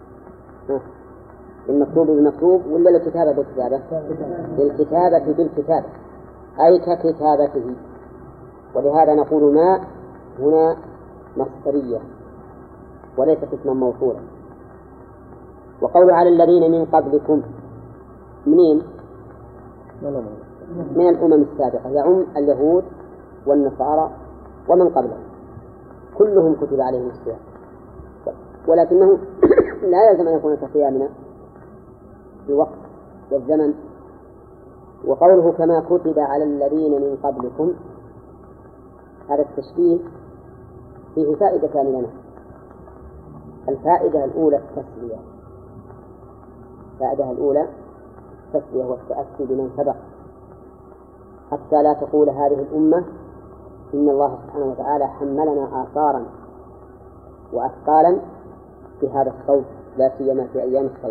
المكتوب بالمكتوب ولا الكتابة بالكتابة؟ للكتابة بالكتابة أي ككتابته. ولهذا نقول ما هنا مصدرية وليست اسما موصولا. وقول على الذين من قبلكم، منين؟ من الأمم السابقة، يعم اليهود والنصارى ومن قبلهم كلهم كتب عليهم الصيام، ولكنه لا يلزم أن يكون كصيامنا في الوقت والزمن. وقوله كما كتب على الذين من قبلكم، هذا التشبيه فيه فائدتان لنا. الفائدة الأولى التسلية، الفائدة الأولى التسلية والتأسي بمن سبق، حتى لا تقول هذه الأمة إن الله سبحانه وتعالى حملنا آثارا وأثقالا في هذا الصوت، لا سيما في أيام الصيف.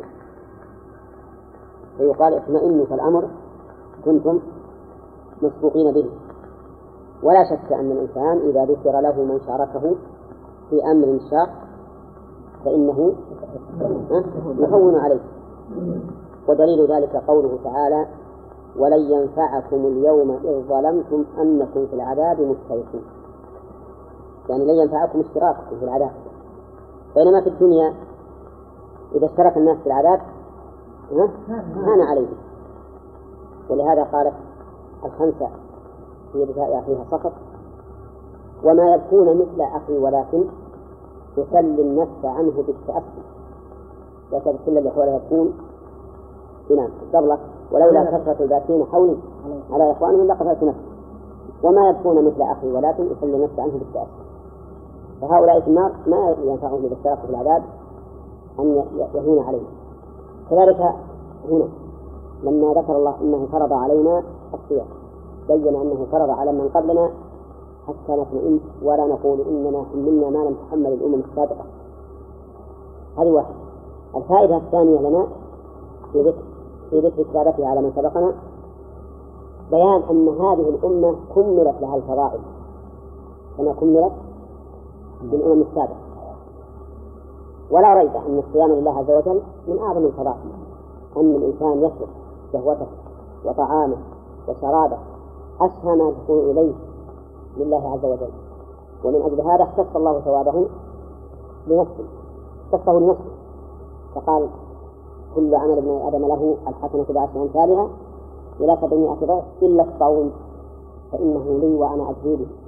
فيقال اطمئنوا فالأمر كنتم مسبوقين به. ولا شك أن الإنسان إذا ذكر له من شاركه في أمر شاق فإنه يهون عليه. ودليل ذلك قوله تعالى ولن ينفعكم اليوم إذ ظلمتم أنكم في العذاب مشتركون، يعني لن ينفعكم اشتراككم في العذاب، بينما في الدنيا إذا اشترك الناس في العذاب هان عليهم. ولهذا قالت الخنسة في بكاء أخيها سقط وما يبكون مثل أخي ولكن تسلي النفس عنه بالتأسي، لا تبكي اللي حولها يبكون بنام قبلك ولولا كثرة الباكين حولي على إخوانهم لقفلت نفسي، وما يبكون مثل أخي ولكن يسلي النفس عنه بالتأسي. فهؤلاء في النار ما ينفعهم إذا اشتركوا في العذاب أن يهون عليهم. كذلك هنا لما ذكر الله أنه فرض علينا الصيام بين أنه فرض على من قبلنا حتى نطمئن ولا نقول إننا حملنا ما لم تحمل الأمم السابقة. هذه واحدة. الفائدة الثانية لنا في ذكر كتابتها على من سبقنا بيان أن هذه الأمة كملت لها الفضائل كما كملت بالأمم السابقة. ولا ريب أن الصيام لله عز وجل من أعظم الفضائل، أن الإنسان يترك شهوته وطعامه وشرابه أسهى ما تكون إليه لله عز وجل، ومن أجل هذا اختص الله ثوابه لنفسه، اختصه لنفسه، فقال كل عمل ابن آدم له الحسنة بعشر أمثالها إلى 700 ضعف إلا الصوم فإنه لي وأنا أجزي به.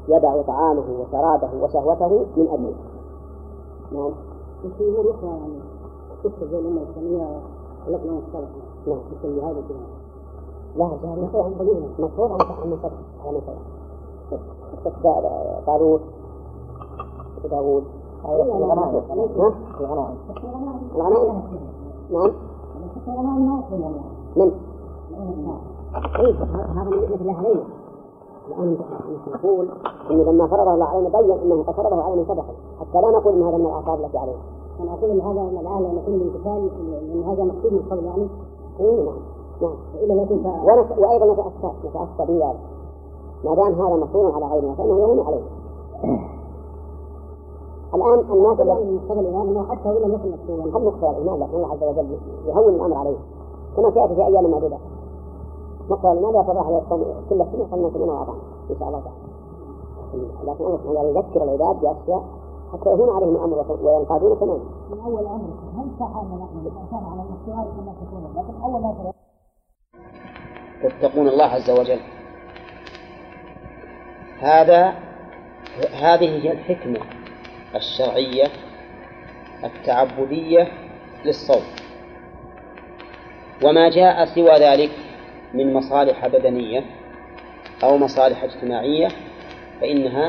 يدع طعامه وشرابه وشهوته من أجله. نعم. وفي أمور أخرى يعني تكتب زي الأمة الإسلامية التي لا نستطيع. نعم. مثل هذا الكلام. لا جاء مفروض أن تفعل من صدق على مثلا طالوت داوود الغنائم. نعم. من؟ إيه هذا مثل الله علينا. الآن نقول إن لما فرضه الله علينا بين أنه قد فرضه على من سبقه حتى لا نقول إن هذا من الأعصاب التي عليه. أنا أقول إن هذا الآن لما يكون الامتثال إن هذا مقصود من قبل يعني. نعم. نعم. وأيضا نتأسى بذلك ما دام هذا مفروض على غيرنا فإنه يهون عليه. الآن الناس الذي يقتضي الإمام أنه حتى وإن لم يكن مكتوبا هم مقتضى الإمام لكن الله عز وجل يهون الأمر عليه كما سيأتي في أيام معدودة. مقتضى الإمام يتضاح كل سنة خلنا سنين وأعطانا إن شاء الله تعالى. لكن الله سبحانه يذكر العباد بأشياء حتى يهون عليهم الأمر وينقادون تماما. من أول أمر هل صح أن نحن كان على الاختيار كما تكون لكن أول ما تتقون الله عز وجل. هذه هي الحكمة الشرعية التعبدية للصوم، وما جاء سوى ذلك من مصالح بدنية أو مصالح اجتماعية فإنها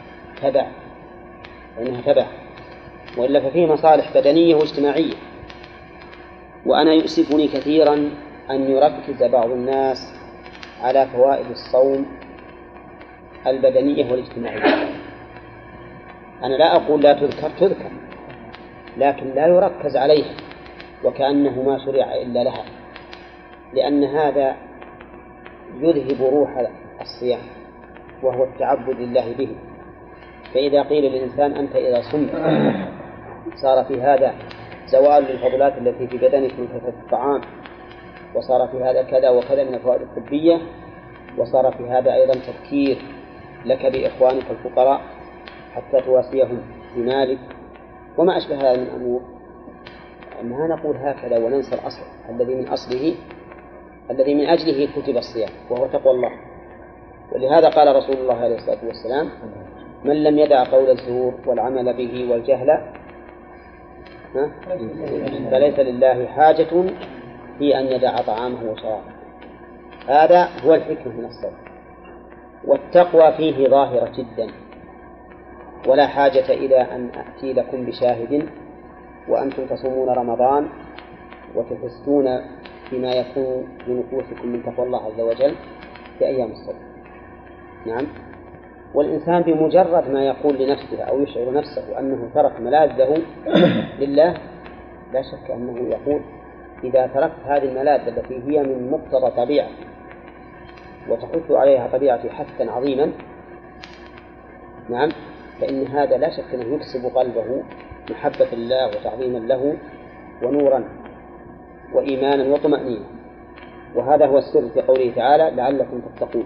تبع وإلا ففيه مصالح بدنية واجتماعية. وأنا يؤسفني كثيرا أن يركز بعض الناس على فوائد الصوم البدنية والاجتماعية. أنا لا أقول لا تذكر لكن لا يركز عليها وكأنه ما شرع إلا لها، لأن هذا يذهب روح الصيام وهو التعبد لله به. فإذا قيل للإنسان أنت إذا صمت صار في هذا زوال للفضلات التي في بدنك من كثرة الطعام، وصار في هذا كذا وكذا من الفوائد الطبية، وصار في هذا أيضا تفكير لك بإخوانك الفقراء حتى تواسيهم بمالك وما أشبه هذا من أمور، ما نقول هكذا وننسى الأصل الذي من أجله كتب الصيام وهو تقوى الله. ولهذا قال رسول الله عليه الصلاة والسلام: من لم يدع قول الزور والعمل به والجهل فليس لله حاجة في أن يدع طعامه وشرابه. هذا هو الحكمة من الصوم، والتقوى فيه ظاهرة جدا، ولا حاجة إلى أن أأتي لكم بشاهد وأنتم تصومون رمضان وتحسون فيما يكون لنفوسكم من تقوى الله عز وجل في أيام الصوم. نعم. والإنسان بمجرد ما يقول لنفسه أو يشعر نفسه أنه ترك ملاذه لله لا شك أنه يقول إذا تركت هذه الملاذ التي هي من مقتضى طبيعة وتحث عليها طبيعتي حثا عظيما، نعم، فإن هذا لا شك أنه يكسب قلبه محبة الله وتعظيما له ونورا وإيمانا وطمأنينة. وهذا هو السر في قوله تعالى: لعلكم تتقون.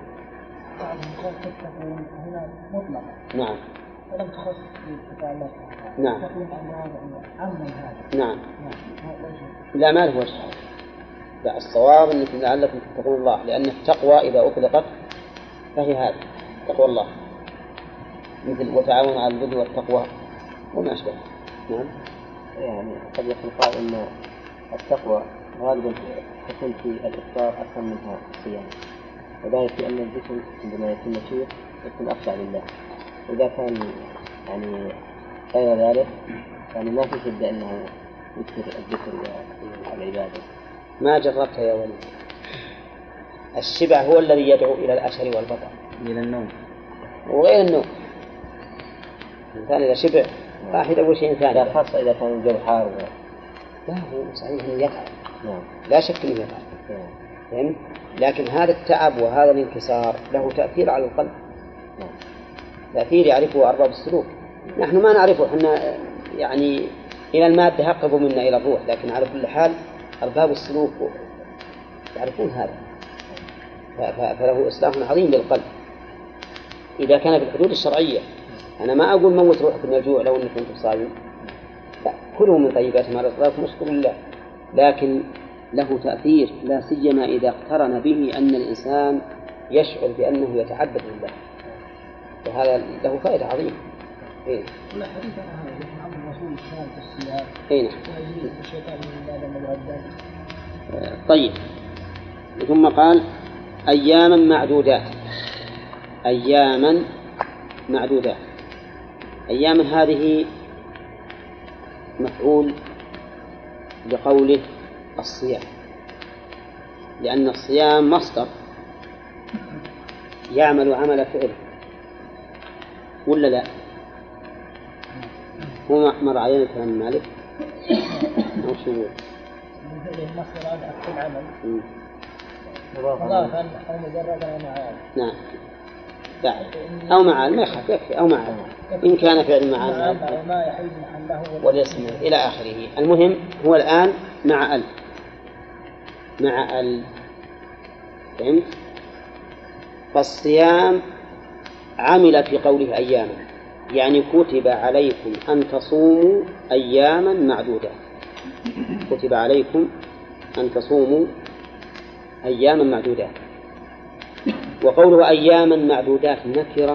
هنا مطلق. نعم. ولم تخص في كتاب الله. نعم. هذا. نعم. لا ما له وجه. لا، الصواب أنكم لعلكم تتقون الله، لأن التقوى إذا أطلقت فهي هذه تقوى الله، مثل وتعاون على البر والتقوى وما أشبه. نعم. يعني قد يكون قال أن التقوى غالبا تكون في الإفطار أكثر منها الصيام، وذلك لأن الجسم عندما يكون نشيط يكون أخشع لله، وإذا كان يعني غير ذلك يعني ما في شدة أنه يكثر الذكر والعبادة. ما جربتها يا ولي. الشبع هو الذي يدعو إلى الأشر والبطر، إلى النوم وغير النوم. الإنسان إذا شبع راح يدور شيء ثاني، خاصة إذا كان الجو حار. لا، هو صحيح أنه يتعب. نعم. لا شك أنه يتعب. فهمت؟ لكن هذا التعب وهذا الانكسار له تأثير على القلب. نعم. تأثير يعرفه أرباب السلوك. نحن ما نعرفه، إحنا يعني إلى المادة أقرب منا إلى الروح، لكن على كل حال أرباب السلوك يعرفون هذا، فله إصلاح عظيم للقلب إذا كان في الحدود الشرعية. أنا ما أقول موت روحك من الجوع لو أنك كنت صايم، لا، كلوا من طيبات ما رزقكم واشكروا لله، لكن له تأثير لا سيما إذا اقترن به أن الإنسان يشعر بأنه يتعبد لله. وهذا له فائدة عظيمة. إيه. لا حديث هذا عن الرسول كان في الصيام. إيه. ويجيب الشيطان من هذا المعدل. طيب، ثم قال أياما معدودات. أياما معدودات. أياما هذه مفعول لقوله الصيام، لأن الصيام مصدر يعمل عمل فعل، ولا لا؟ هو مر علينا كلام مالك أو شو؟ من فعل المصدر هذا أكثر عمل. مضافا أو مجرد أو معاد. نعم. بعد أو معاد ما يخاف، يكفي أو معاد إن كان فعل معاد ما يحيد محله والاسم إلى آخره. المهم هو الآن مع ال، مع ال، فهمت؟ فالصيام عمل في قوله أياما، يعني كتب عليكم أن تصوموا أياما معدودات. كتب عليكم أن تصوموا أياما معدودات. وقوله أياما معدودات نكرة،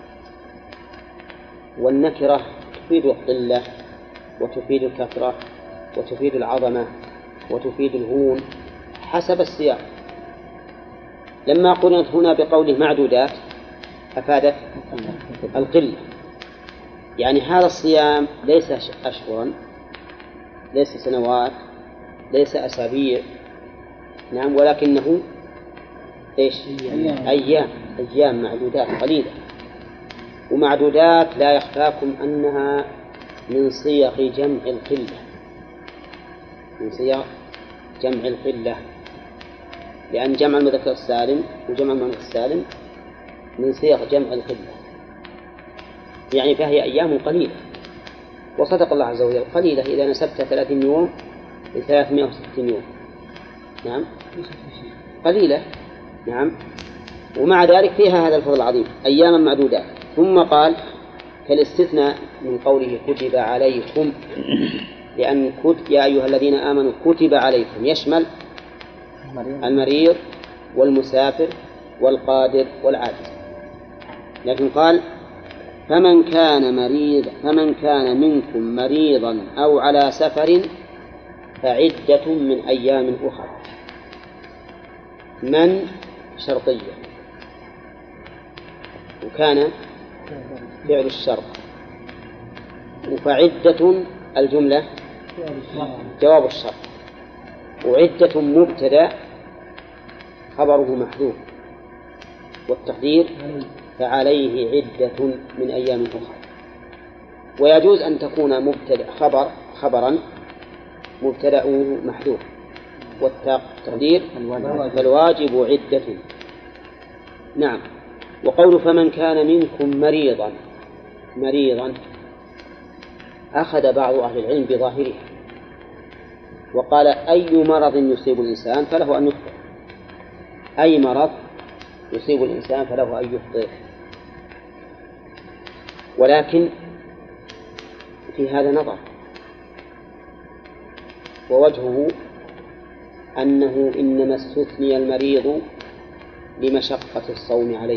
والنكرة تفيد القلة وتفيد الكثرة وتفيد العظمة وتفيد الهون حسب السياق. لما قرنت هنا بقوله معدودات أفادت القلة، يعني هذا الصيام ليس أشهرا، ليس سنوات، ليس أسابيع، نعم، ولكنه إيش؟ أيام معدودات قليلة. ومعدودات لا يخفاكم أنها من صيغ جمع القلة، من صيغ جمع القلة، لأن جمع المذكر السالم وجمع المؤنث السالم من صيغ جمع القلة، يعني فهي أيام قليلة. وصدق الله عز وجل قليلة إذا نسبت 30 يوم ل 360 يوم، نعم قليلة، نعم، ومع ذلك فيها هذا الفضل العظيم أياما معدودات. ثم قال كالاستثناء من قوله كتب عليكم، لأن يا أيها الذين آمنوا كتب عليكم يشمل المريض والمسافر والقادر والعاجز، لكن قال فمن كان منكم مريضا أو على سفر فعدة من أيام أخرى. من شرطية، وكان فعل الشرط، وفعدة الجملة جواب الشرط، وعدة مبتدأ خبره محذوف، والتقدير فعليه عدة من أيام أخرى. ويجوز أن تكون مبتدأ خبرا مبتدأه محذوف، والتقدير فالواجب عدة. نعم. وقول فمن كان منكم مريضا أخذ بعض أهل العلم بظاهره وقال أي مرض يصيب الإنسان فله أن يفطر، أي مرض يصيب الإنسان فله أن يفطر. ولكن في هذا نظر، ووجهه أنه إنما استثني المريض لمشقة الصوم عليه،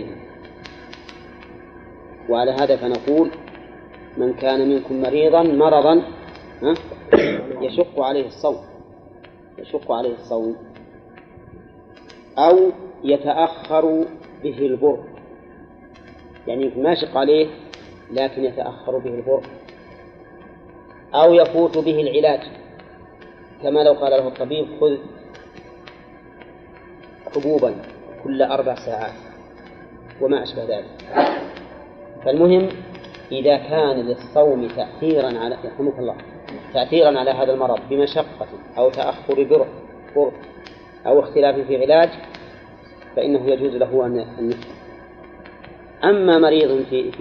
وعلى هذا فنقول من كان منكم مرضا يشق عليه الصوم أو يتأخر به البر، يعني ما يشق عليه لكن يتأخر به البر، أو يفوت به العلاج، كما لو قال له الطبيب خذ حبوبا كل 4 ساعات وما أشبه ذلك. فالمهم إذا كان للصوم تأثيرا على هذا المرض بمشقة أو تأخر بر أو اختلاف في علاج فإنه يجوز له أن يفطر. أما مريض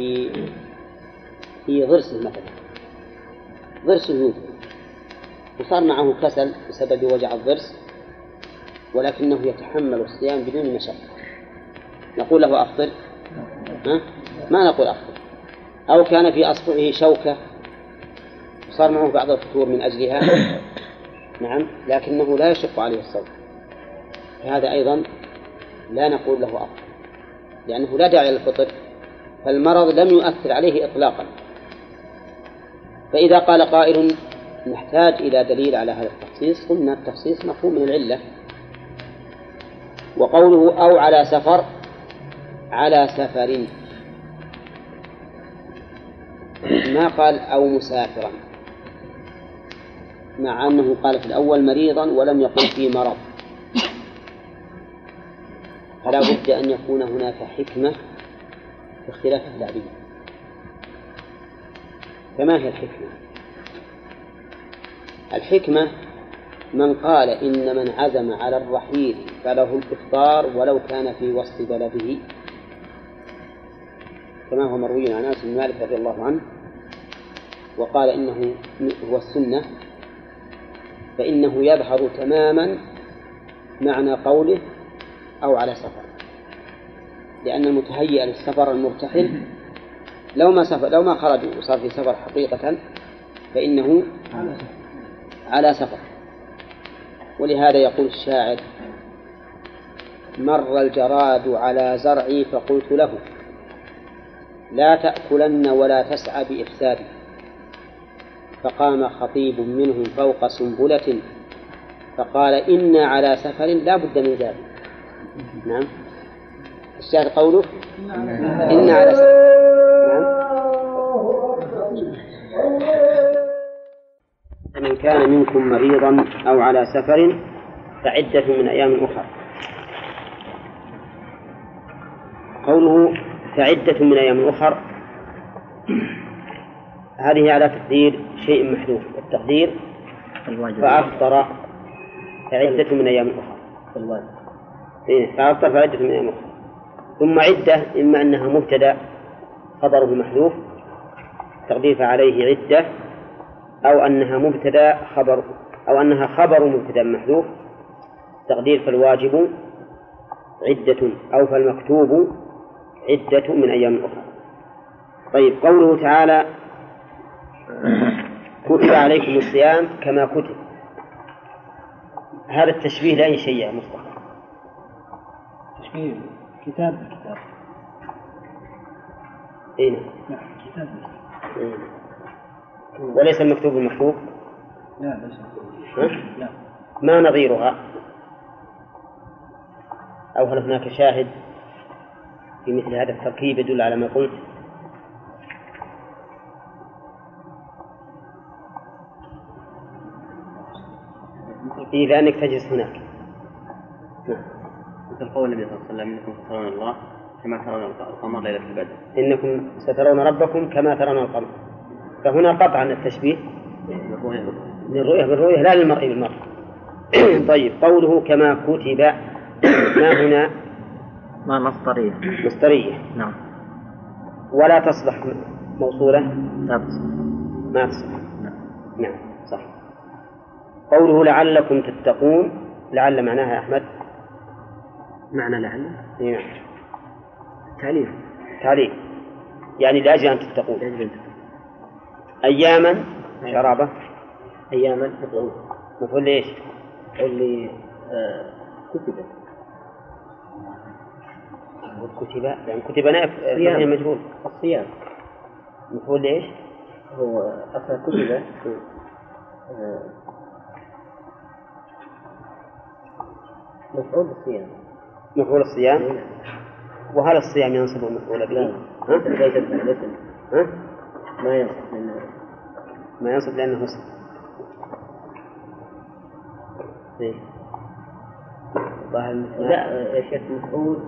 في ضرسه مثلا، ضرسه يوجد وصار معه كسل بسبب وجع الضرس ولكنه يتحمل الصيام بدون مشقة، نقول له أفطر؟ ما نقول أفطر. أو كان في أصبعه شوكة وصار معه بعض الفتور من أجلها، نعم، لكنه لا يشق عليه الصوم، فهذا أيضا لا نقول له أفطر، لأنه لا داعي للفطر فالمرض لم يؤثر عليه إطلاقا. فإذا قال قائل نحتاج إلى دليل على هذا التخصيص، قلنا التخصيص مفهوم من العلة. وقوله أو على سفر، على سفر ما قال أو مسافرا، مع أنه قال في الأول مريضا ولم يقل فيه مرض، فلا بد أن يكون هناك حكمة في اختلاف التعبير. فما هي الحكمة؟ الحكمة من قال إن من عزم على الرحيل فله الإفطار ولو كان في وسط بلده، كما هو مروي عن أنس بن مالك رضي الله عنه، وقال إنه هو السنة، فإنه يظهر تماما معنى قوله أو على سفر، لأن المتهيئ للسفر المرتحل لو ما خرج وصار في سفر حقيقة فإنه على سفر. ولهذا يقول الشاعر: مر الجراد على زرعي فقلت له لا تأكلن ولا تسعى بإفسادي، فقام خطيب منهم فوق سنبلة فقال إنا على سفر لا بد من ذلك. نعم، الشاعر قوله إنا على سفر. نعم. من كان منكم مريضا أو على سفر فعدة من أيام أخرى. قوله فعدة من أيام أخرى هذه على تقدير شيء محذوف، والتقدير فأفطر فعدة من أيام أخرى، فأفطر فعدة من أيام أخرى. ثم عدة إما أنها مبتدأ خبره محذوف تقدير فعليه عدة، أو أنها مبتدأ خبر، أو أنها خبر مبتدأ محذوف تقدير فالواجب عدة، أو فالمكتوب عدة من أيام أخرى. طيب، قوله تعالى كتب عليكم الصيام كما كتب، هذا التشبيه لأي شيء يا مصطفى؟ تشبيه كتاب بكتاب. إيه؟ نعم، كتاب بكتاب. وليس المكتوب المكتوب؟ لا ليس. لا. ما نظيرها؟ أو هل هناك شاهد في مثل هذا التركيب يدل على ما قلت؟ إذا أنك تجلس هناك. مثل قول النبي صلى الله عليه وسلم: إنكم سترون الله كما ترون القمر ليلة البدر. إنكم سترون ربكم كما ترون القمر. فهنا قطعا التشبيه بالرؤية لا للمرء بالمرء. طيب، قوله كما كتب ما هنا؟ ما مصدرية. نعم. ولا تصلح موصولة؟ ما تصلح. نعم صح. قوله لعلكم تتقون، لعل معناها يا أحمد؟ معنى لعل؟ نعم. تعليل يعني لأجل أن تتقون. أياما شرابة. أياما مفعول ليش؟ اللي كتب يعني كتب نائب مجهول. الصيام مفعول ليش؟ هو أصلا كتب مفعول الصيام. وهل الصيام ينصب المفعول به؟ ما ينصب لأنه اسم. لا يا شيخ، مفعول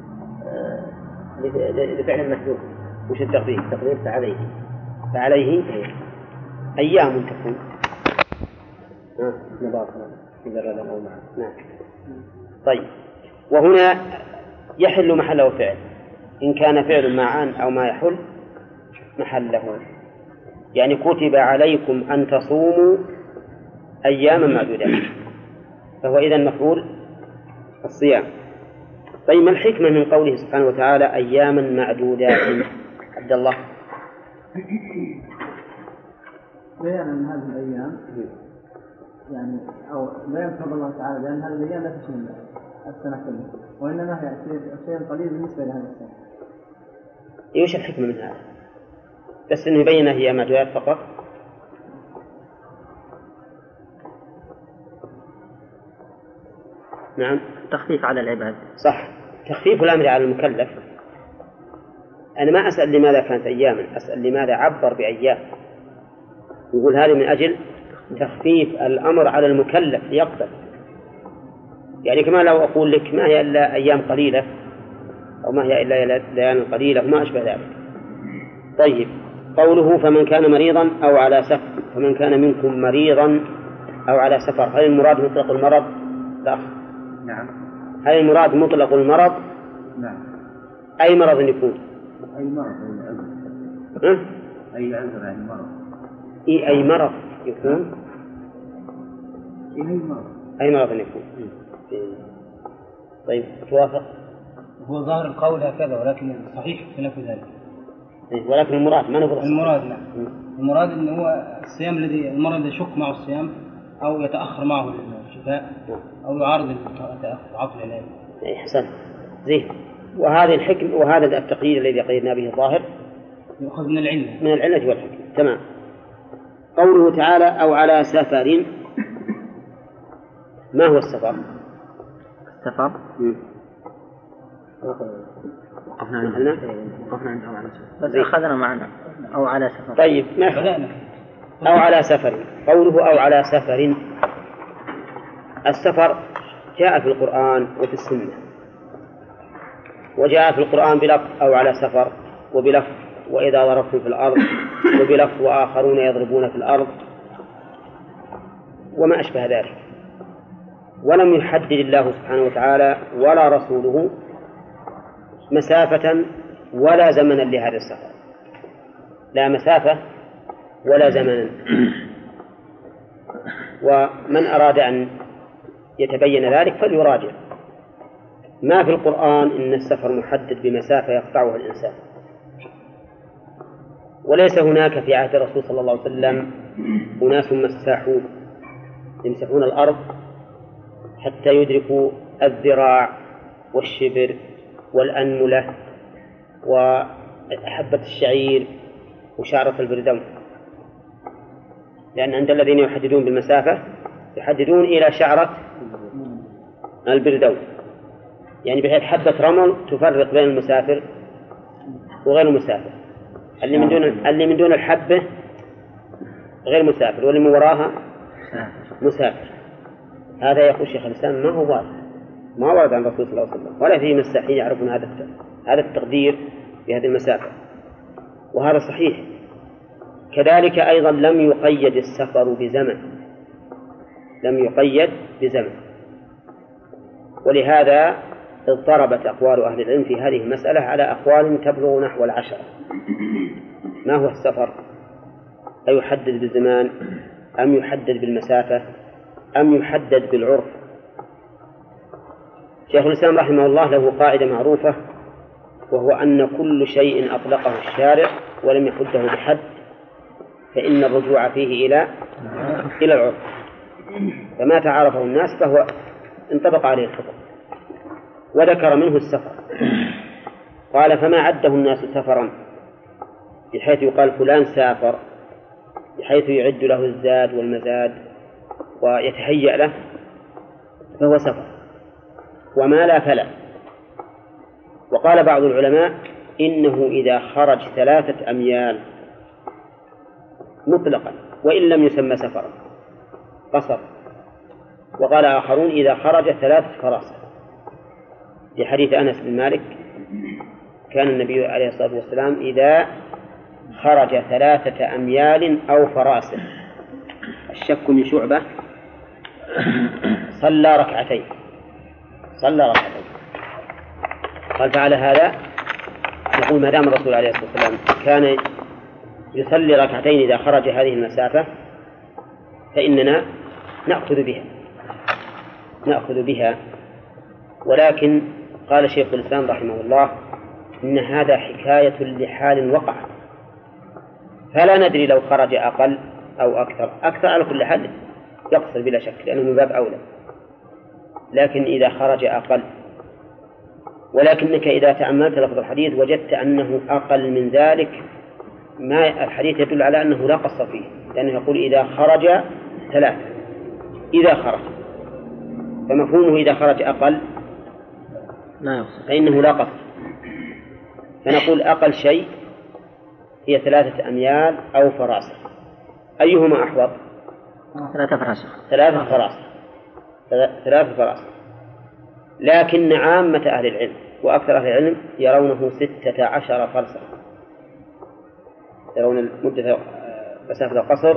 لفعل محذوف. وش التقدير؟ تقدير فعليه أيام تكون. نعم. طيب، وهنا يحل محله فعل إن كان فعل مع أن أو ما يحل محله، يعني كتب عليكم أن تصوموا أياما معدودات، فهو إذن مفعول الصيام. طيب، ما الحكمة من قوله سبحانه وتعالى أياما معدودات؟ عبد الله. بيان أن هذه الأيام يعني أو لا ينفض الله تعالى، لأن هذه الأيام لا تشمل السنة كلها، وإنما هي شيء قليل بالنسبة لهذه السنة. وش الحكمة من هذا؟ بس إنه يبين هي معدودات فقط. نعم، تخفيف على العباد. صح، تخفيف الأمر على المكلف. أنا ما أسأل لماذا كانت أياما، أسأل لماذا عبر بأيام. يقول هذه من أجل تخفيف الأمر على المكلف ليقبل. يعني كما لو أقول لك ما هي إلا أيام قليلة أو ما هي إلا ليال قليلة وما أشبه ذلك. طيب، قوله فمن كان مريضا أو على سفر، فمن كان منكم مريضا أو على سفر، هل المراد مطلق المرض؟ لا. نعم. هل المراد مطلق المرض؟ نعم. أي مرض يكون؟ أي مرض. أي عذر يعني مرض. أي مرض يكون؟ أي مرض يكون. طيب، توافق؟ هو ظاهر القول هكذا، ولكن صحيح خلاف ذلك. ولكن المراد ما نقول المراد نعم. المراد أن هو الصيام الذي المرض يشق معه الصيام أو يتأخر معه الشفاء أو يعارض عطل العلاج. أحسن، زين. وهذه الحكم وهذا التقييد الذي قيدنا به الظاهر يؤخذ من العلة، من العلة والحكم. تمام. قوله تعالى أو على سفر، ما هو السفر؟ السفر وقفنا عند أو على سفر، بس أخذنا معنا أو على سفر. طيب، أو على سفر. قوله أو على سفر، السفر جاء في القرآن وفي السنة، وجاء في القرآن بلفظ أو على سفر، وبلفظ وإذا ضربتم في الأرض، وبلفظ وآخرون يضربون في الأرض، وما أشبه ذلك. ولم يحدد الله سبحانه وتعالى ولا رسوله مسافة ولا زمنا لهذا السفر، لا مسافة ولا زمنا. ومن أراد أن يتبين ذلك فليراجع ما في القرآن إن السفر محدد بمسافة يقطعها الإنسان، وليس هناك في عهد الرسول صلى الله عليه وسلم أناس مساحون يمسحون الأرض حتى يدركوا الذراع والشبر والأنملة وحبة الشعير وشعرة البردون، لأن عند الذين يحددون بالمسافة يحددون إلى شعرة البردون، يعني بحيث حبة رمل تفرق بين المسافر وغير المسافر. اللي من دون الحبة غير مسافر، واللي من وراها مسافر. هذا يقول شيخ الإسلام ما ورد عن الرسول صلى الله عليه وسلم، ولا فيه مساحين يعرفون هذا التقدير بهذه المسافة، وهذا صحيح. كذلك أيضا لم يقيد السفر بزمن، لم يقيد بزمن، ولهذا اضطربت أقوال أهل العلم في هذه المسألة على أقوال تبلغ نحو 10. ما هو السفر؟ أيحدد بالزمان أم يحدد بالمسافة أم يحدد بالعرف؟ شيخ الإسلام رحمه الله له قاعدة معروفة، وهو أن كل شيء أطلقه الشارع ولم يحده بحد فإن الرجوع فيه إلى العرف، فما تعارفه الناس فهو انطبق عليه الحكم. وذكر منه السفر، قال فما عده الناس سفرا بحيث يقال فلان سافر، بحيث يعد له الزاد والمزاد ويتهيأ له، فهو سفر. وما لا فلا. وقال بعض العلماء إنه إذا خرج 3 أميال مطلقا وإن لم يسمى سفرا قصر. وقال آخرون إذا خرج 3 فراسخ، في حديث أنس بن مالك كان النبي عليه الصلاة والسلام إذا خرج 3 أميال أو فراسخ، الشك من شعبة، صلى ركعتين. قال فعل هذا نقول ما دام الرسول عليه الصلاة والسلام كان يصلي ركعتين إذا خرج هذه المسافة فإننا نأخذ بها. ولكن قال شيخ الإسلام رحمه الله إن هذا حكاية لحال وقعت، فلا ندري لو خرج أقل أو أكثر على كل حال يقصر بلا شك لأنه من باب أولى. لكن إذا خرج أقل ولكنك إذا تأملت لفظ الحديث وجدت أنه أقل من ذلك، ما الحديث يدل على أنه لا قصر فيه، لأنه يقول إذا خرج 3، إذا خرج، فمفهومه إذا خرج أقل فإنه لا قصر. فنقول أقل شيء هي 3 أميال أو فراسخ. أيهما أحوط؟ 3 فراسخ. 3 فراسخ. لكن عامة أهل العلم وأكثر أهل العلم يرونه 16 فرسخ، يرون مدة مسافة القصر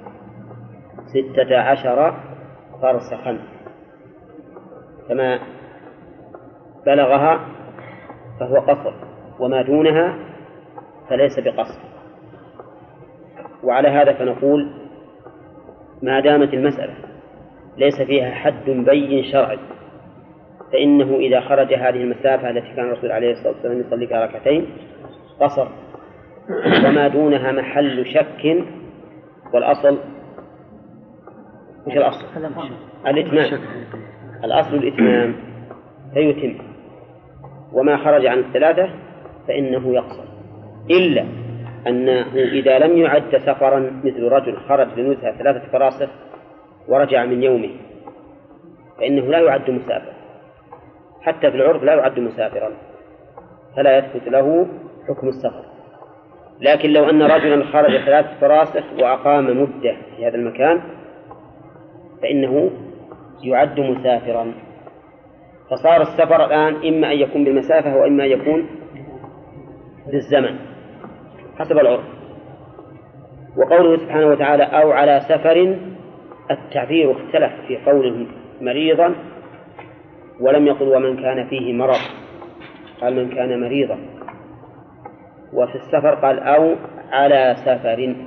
16 فرسخا، كما بلغها فهو قصر، وما دونها فليس بقصر. وعلى هذا فنقول ما دامت المسألة ليس فيها حد بين شرعي، فإنه إذا خرج هذه المسافة التي كان الرسول عليه الصلاة والسلام يصلي فيها ركعتين قصر، وما دونها محل شك. والأصل مش الأصل الإتمام، الأصل الإتمام فيتم، وما خرج عن 3 فإنه يقصر، إلا أنه إذا لم يعد سفرا مثل رجل خرج لنزهة 3 فراسخ ورجع من يومه فإنه لا يعد مسافر، حتى في العرف لا يعد مسافرا، فلا يثبت له حكم السفر. لكن لو أن رجلا خرج 3 فراسخ وأقام مدة في هذا المكان فإنه يعد مسافرا، فصار السفر الآن إما أن يكون بالمسافة وإما أن يكون بالزمن حسب العرف. وقوله سبحانه وتعالى أو على سفر، التعبير اختلف في قوله مريضا، ولم يقل ومن كان فيه مرض، قال من كان مريضا. وفي السفر قال أو على سفر.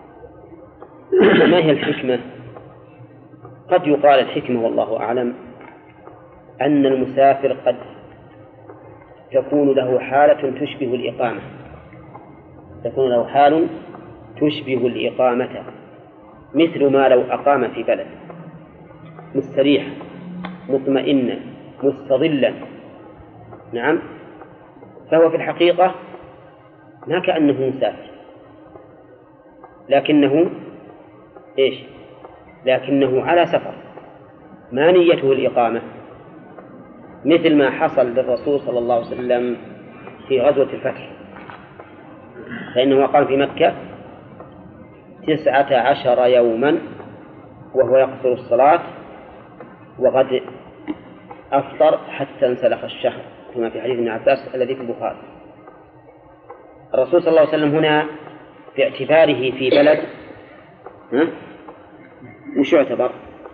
ما هي الحكمة؟ قد يقال الحكمة والله أعلم أن المسافر قد تكون له حالة تشبه الإقامة، تكون له حال تشبه الإقامة، مثل ما لو أقام في بلد مستريح مطمئنا مستظلا، نعم، فهو في الحقيقة ما كأنه مسافر، لكنه إيش؟ لكنه على سفر، ما نيته الإقامة، مثل ما حصل للرسول صلى الله عليه وسلم في غزوة الفتح، فإنه قام في مكة 19 يوما وهو يقصر الصلاة، وقد أفطر حتى انسلخ الشهر كما في حديث ابن عباس الذي في البخاري. الرسول صلى الله عليه وسلم هنا في اعتباره في بلد وش يعتبر؟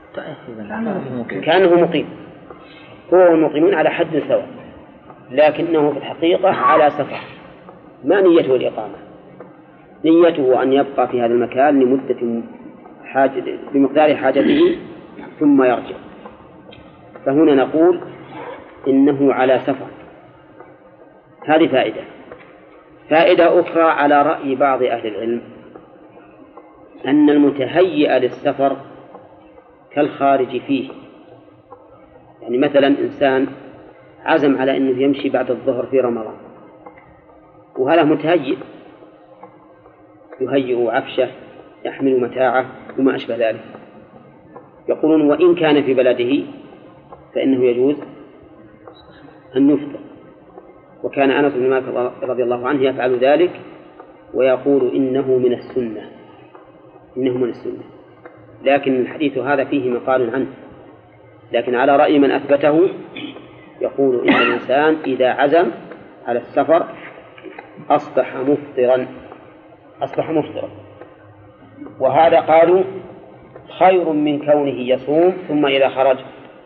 كأنه مقيم، هو والمقيمون على حد سواء، لكنه في الحقيقة على سفر، ما نيته الإقامة، نيته أن يبقى في هذا المكان لمدة بمقدار حاجته ثم يرجع. فهنا نقول إنه على سفر. هذه فائدة أخرى على رأي بعض أهل العلم أن المتهيئ للسفر كالخارج فيه. يعني مثلا إنسان عزم على أنه يمشي بعد الظهر في رمضان، وهذا متهيئ، يهيئ عفشه، يحمل متاعه وما أشبه ذلك، يقولون وإن كان في بلده فإنه يجوز أن يفطر. وكان أنس بن مالك رضي الله عنه يفعل ذلك ويقول إنه من السنة، إنه من السنة. لكن الحديث هذا فيه مقال عنه، لكن على رأي من أثبته يقول إن الإنسان إذا عزم على السفر أصبح مفطرا. وهذا قالوا خير من كونه يصوم ثم إذا خرج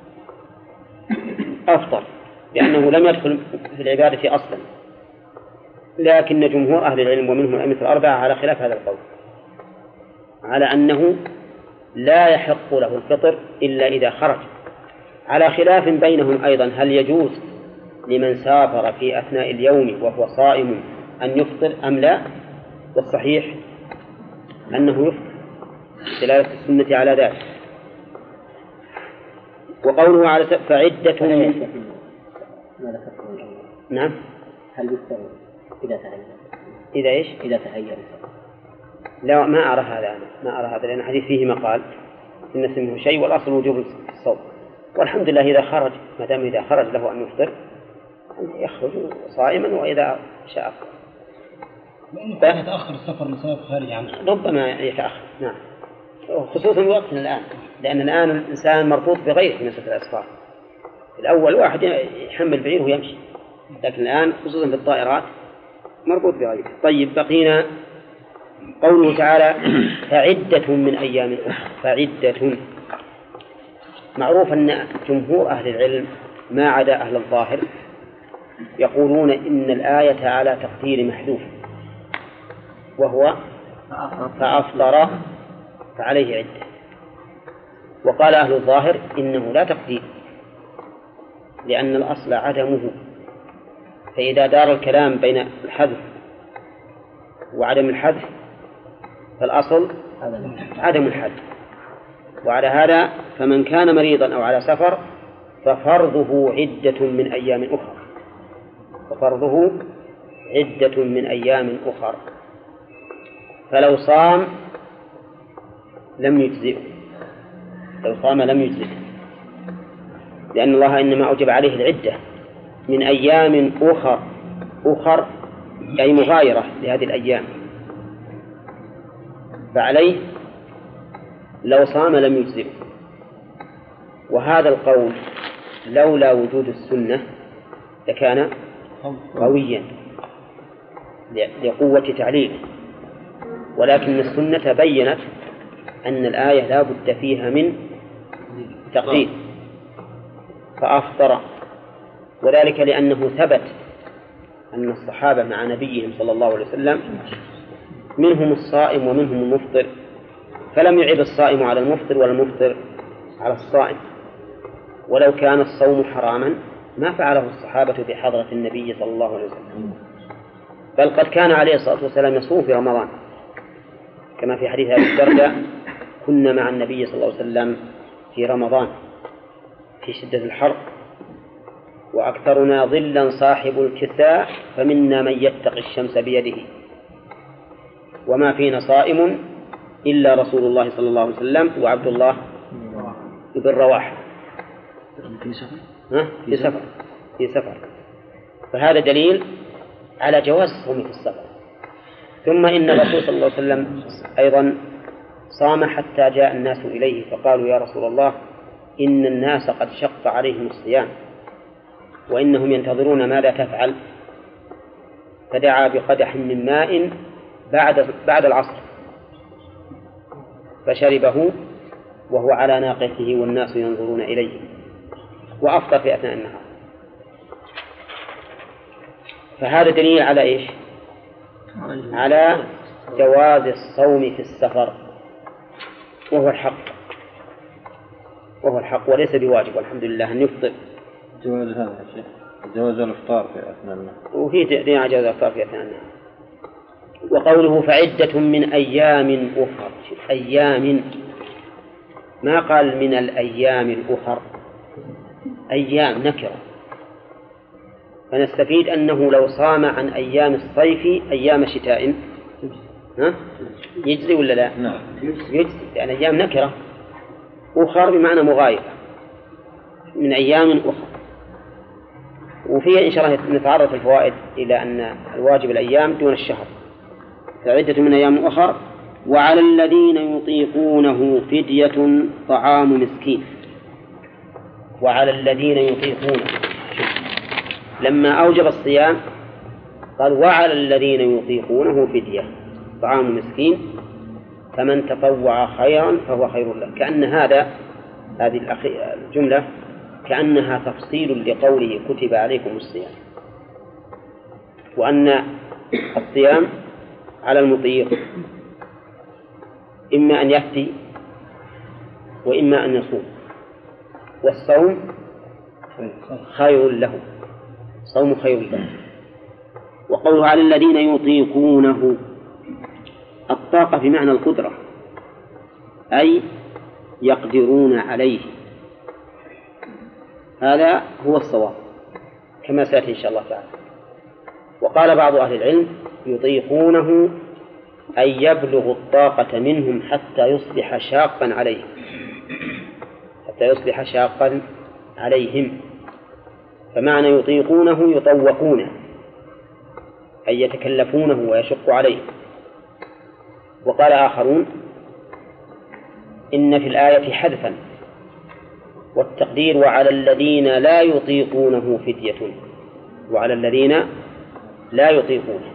أفطر، لأنه لم يدخل في العبادة أصلا. لكن جمهور أهل العلم ومنهم الأئمة الأربعة على خلاف هذا القول، على أنه لا يحق له الفطر إلا إذا خرج، على خلاف بينهم أيضا هل يجوز لمن سافر في أثناء اليوم وهو صائم أن يفطر أم لا. والصحيح أنه يفطر دلالة السنة على ذلك. وقوله على فعدة نعم. هل يستوي إذا تهيأ؟ إذا إيش؟ إذا تهيأ. لا، ما أرى هذا، أنا ما أرى هذا، لأن الحديث فيه مقال إن اسمه شيء والأصل وجوب الصوم، والحمد لله إذا خرج، ما دام إذا خرج له أن يفطر يخرج صائما، وإذا شاء لأنه يتأخر السفر لسبب خارج عنه. ربما يتأخر، نعم، خصوصا وقتنا الآن، لأن الآن الإنسان مربوط بغيره في مسألة الأسفار. الأول واحد يحمل بعيره ويمشي، لكن الآن خصوصا بالطائرات مربوط بغيره. طيب، بقينا قوله تعالى فعدة من أيام أخرى. فعدة، معروف أن جمهور أهل العلم ما عدا أهل الظاهر يقولون إن الآية على تقدير محذوف، وهو فأفطر فعليه عدة. وقال أهل الظاهر إنه لا تقدير، لأن الأصل عدمه، فإذا دار الكلام بين الحذف وعدم الحذف فالأصل عدم الحذف. وعلى هذا فمن كان مريضا أو على سفر ففرضه عدة من أيام أخرى، ففرضه عدة من أيام أخرى. فلو صام لم يجزئه، لو صام لم يجزئه، لأن الله إنما أوجب عليه العدة من أيام أخر أي مغايرة لهذه الأيام، فعليه لو صام لم يجزئه. وهذا القول لولا وجود السنة لكان قويا لقوة تعليله، ولكن السنة بيّنت أن الآية لا بد فيها من تقدير، فأفطر، وذلك لأنه ثبت أن الصحابة مع نبيهم صلى الله عليه وسلم منهم الصائم ومنهم المفطر، فلم يعب الصائم على المفطر ولا المفطر على الصائم. ولو كان الصوم حراما ما فعله الصحابة بحضرة النبي صلى الله عليه وسلم، بل قد كان عليه الصلاة والسلام يصوم في رمضان، كما في حديث أبي الدرداء كنا مع النبي صلى الله عليه وسلم في رمضان في شدة الحر، وأكثرنا ظلا صاحب الكساء فمنا من يتقي الشمس بيده، وما فينا صائم إلا رسول الله صلى الله عليه وسلم وعبد الله بن رواحة في سفر. فهذا دليل على جواز الصوم في السفر. ثم إن الرسول صلى الله عليه وسلم أيضا صام حتى جاء الناس إليه فقالوا يا رسول الله إن الناس قد شق عليهم الصيام وإنهم ينتظرون ماذا تفعل، فدعا بقدح من ماء بعد العصر فشربه وهو على ناقته والناس ينظرون إليه، وأفطر في أثناء النهار. فهذا دليل على إيش؟ على جواز الصوم في السفر، وهو الحق وليس بواجب، والحمد لله أن يفطر. جواز هذا يا شيخ، جواز الإفطار في أثناء النهار، وفي دليل على جواز الإفطار في أثناء النهار. وقوله فعدة من أيام أخر، أيام، ما قال من الأيام الأخر، أيام نكرة، فنستفيد أنه لو صام عن أيام الصيف أيام شتاء يجزي ولا لا؟ نعم يجزي، لأن أيام نكرة، أخر بمعنى مغايرة، من أيام أخر. وفيها إن شاء الله نتعرض في الفوائد إلى أن الواجب الأيام دون الشهر. فعدة من أيام أخر. وعلى الذين يطيقونه فدية طعام مسكين. وعلى الذين يطيقونه، لما أوجب الصيام قال وعلى الذين يطيقونه فدية طعام مسكين فمن تطوع خيرا فهو خير له. كأن هذه الجملة كأنها تفصيل لقوله كتب عليكم الصيام، وأن الصيام على المطيق إما أن يفتي وإما أن يصوم، والصوم خير له، صوم خير له. وقوله على الذين يطيقونه، الطاقة بمعنى القدرة، أي يقدرون عليه، هذا هو الصواب كما سيأتي إن شاء الله تعالى. وقال بعض أهل العلم يطيقونه أي يبلغ الطاقة منهم حتى يصبح شاقا عليهم، حتى يصبح شاقا عليهم. فمعنى يطيقونه يطوقونه أي يتكلفونه ويشق عليهم. وقال آخرون إن في الآية حذفا، والتقدير وعلى الذين لا يطيقونه فدية، وعلى الذين لا يطيقونه.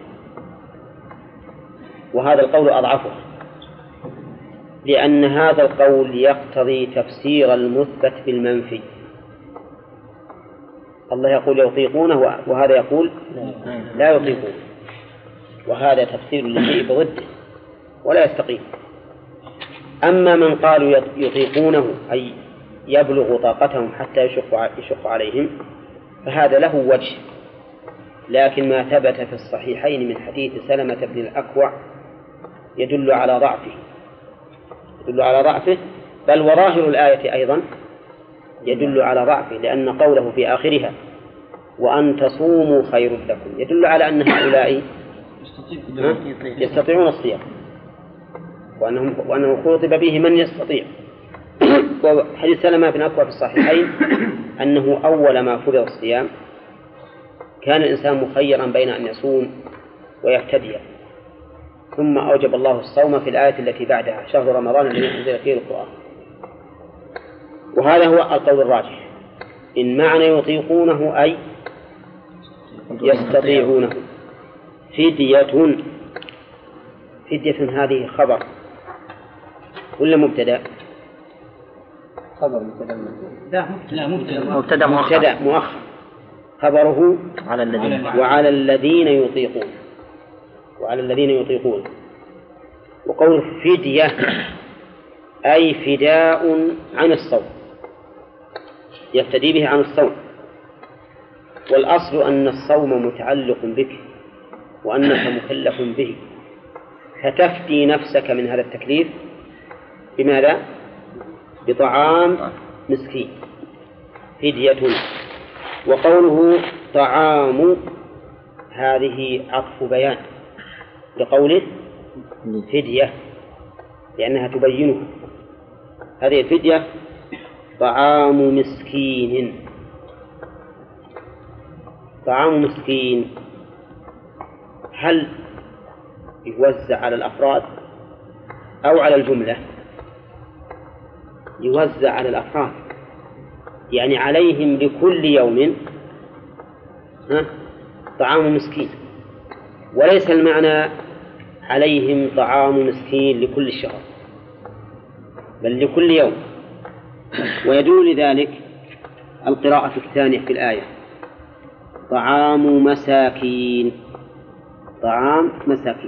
وهذا القول أضعفه، لأن هذا القول يقتضي تفسير المثبت بالمنفي. الله يقول يطيقونه وهذا يقول لا يطيقون، وهذا تفسير للشيء بضده ولا يستقيم. أما من قالوا يطيقونه أي يبلغ طاقتهم حتى يشق عليهم فهذا له وجه، لكن ما ثبت في الصحيحين من حديث سلمة بن الأكوع يدل على ضعفه، بل وظاهر الآية أيضا يدل على ضعفه، لأن قوله في آخرها وأن تصوموا خير لكم يدل على أن هؤلاء يستطيعون الصيام، وأنه خطب به من يستطيع. وحديث سلمة بن أكوع في الصحيحين أنه أول ما فرض الصيام كان الإنسان مخيرا بين أن يصوم ويفتدي، ثم أوجب الله الصوم في الآية التي بعدها شهر رمضان الذي أنزل فيه القرآن. وهذا هو القول الراجح، إن معنى يطيقونه أي يستطيعونه. فدية هذه خبر ولا مبتدأ؟ خبر مبتدأ مؤخر، خبره وعلى الذين يطيقون. وقول فدية أي فداء عن الصوم، يفتدي به عن الصوم. والأصل أن الصوم متعلق بك وأنك مكلف به، فتفدي نفسك من هذا التكليف بماذا؟ بطعام مسكين، فدية. وقوله طعام هذه عطف بيان لقوله فدية، لأنها تبينه. هذه الفدية طعام مسكين. طعام مسكين هل يوزع على الأفراد أو على الجملة؟ يوزع على الأفراد، يعني عليهم لكل يوم طعام مسكين، وليس المعنى عليهم طعام مسكين لكل الشهر، بل لكل يوم. ويدل لذلك القراءة الثانية في الآية طعام مساكين. طعام مساكين،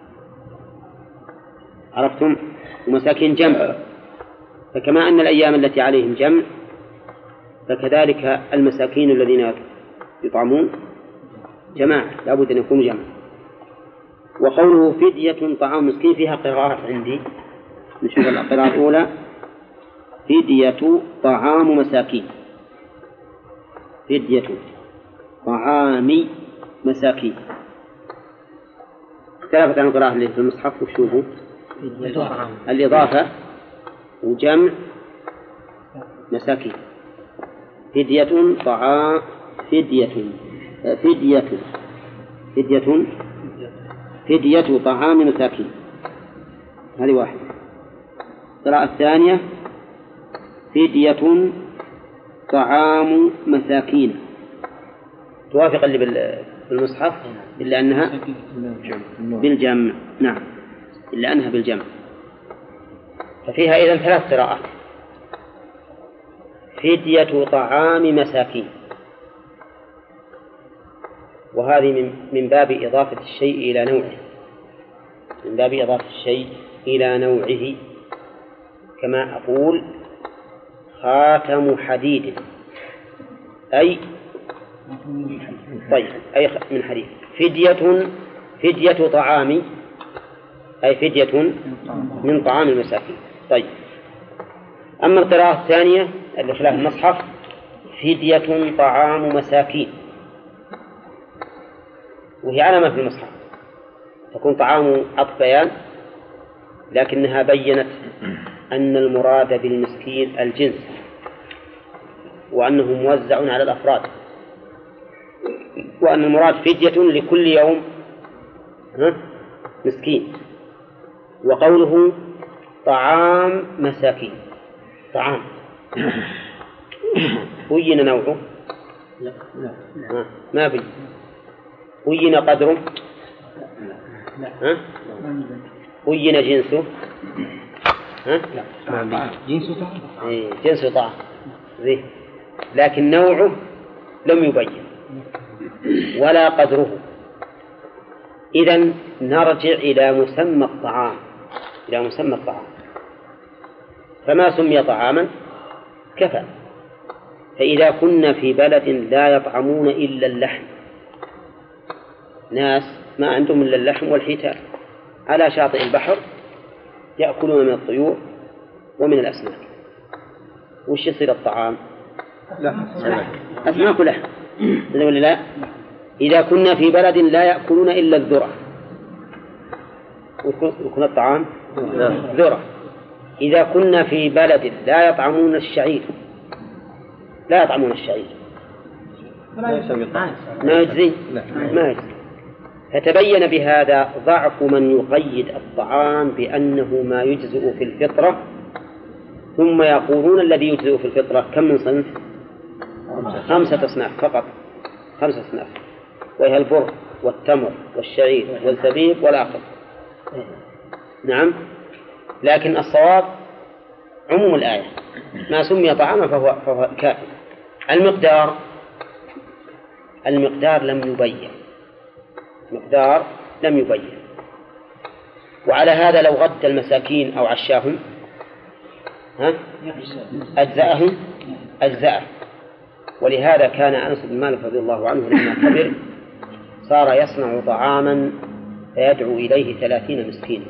عرفتم؟ ومساكين جمع، فكما أن الأيام التي عليهم جمع فكذلك المساكين الذين يطعمون جماعة، لا بد أن يكونوا جمع. وقوله فدية طعام مسكين فيها قراءات عندي، نشوف القراءة الأولى فدية طعام مساكين، فدية طعام مساكين. اختلفت عن القراءة اللي في المصحف، وشوفوا الإضافة وجمع مساكين. فدية طعام فدية طعام مساكين، هذه واحدة. القراءة الثانية فدية طعام مساكين، توافق اللي بالمصحف إلا أنها بالجمع. نعم، إلا أنها بالجمع. ففيها إذن 3 قراءات: فدية طعام مساكين، وهذه من باب إضافة الشيء إلى نوعه، من باب إضافة الشيء إلى نوعه، كما أقول خاتم حديد أي طيب أي من حديد. فدية طعام أي فدية من طعام المساكين. طيب، أما القراءة الثانية اللي خلاف المصحف فدية طعام مساكين، وهي علامة في المصحف، تكون طعام عطف بيان، لكنها بيّنت أن المراد بالمسكين الجنس، وأنه موزع على الأفراد، وأن المراد فدية لكل يوم مسكين. وقوله طعام مساكين، طعام بين نوعه؟ ما بين. بين قدره؟ بين جنسه؟ جنس طعام، لكن نوعه لم يبين ولا قدره. إذن نرجع إلى مسمى الطعام، إلى مسمى الطعام، فما سمي طعاما كفى. فإذا كنا في بلد لا يطعمون إلا اللحم، ناس ما عندهم إلا اللحم والحيتان على شاطئ البحر يأكلون من الطيور ومن الأسماك، وش يصير الطعام؟ أسماك لحم ولا لا؟ إذا كنا في بلد لا يأكلون إلا الذرة يكون الطعام ذرة. إذا كنا في بلد لا يطعمون الشعير، لا يطعمون الشعير، ما يجزي، ما يجزي. فتبين بهذا ضعف من يقيد الطعام بأنه ما يجزئ في الفطرة، ثم يقولون الذي يجزئ في الفطرة كم من صنف؟ 5 أصناف فقط، 5 أصناف، وهي البر والتمر والشعير والزبيب والعقل. نعم، لكن الصواب عموم الآية، ما سمي طعاما فهو كافي. المقدار لم يبين. وعلى هذا لو غد المساكين أو عشاهم أجزأه. ولهذا كان أنس بن مالك رضي الله عنه لما كبر صار يصنع طعاما فيدعو إليه 30 مسكينا،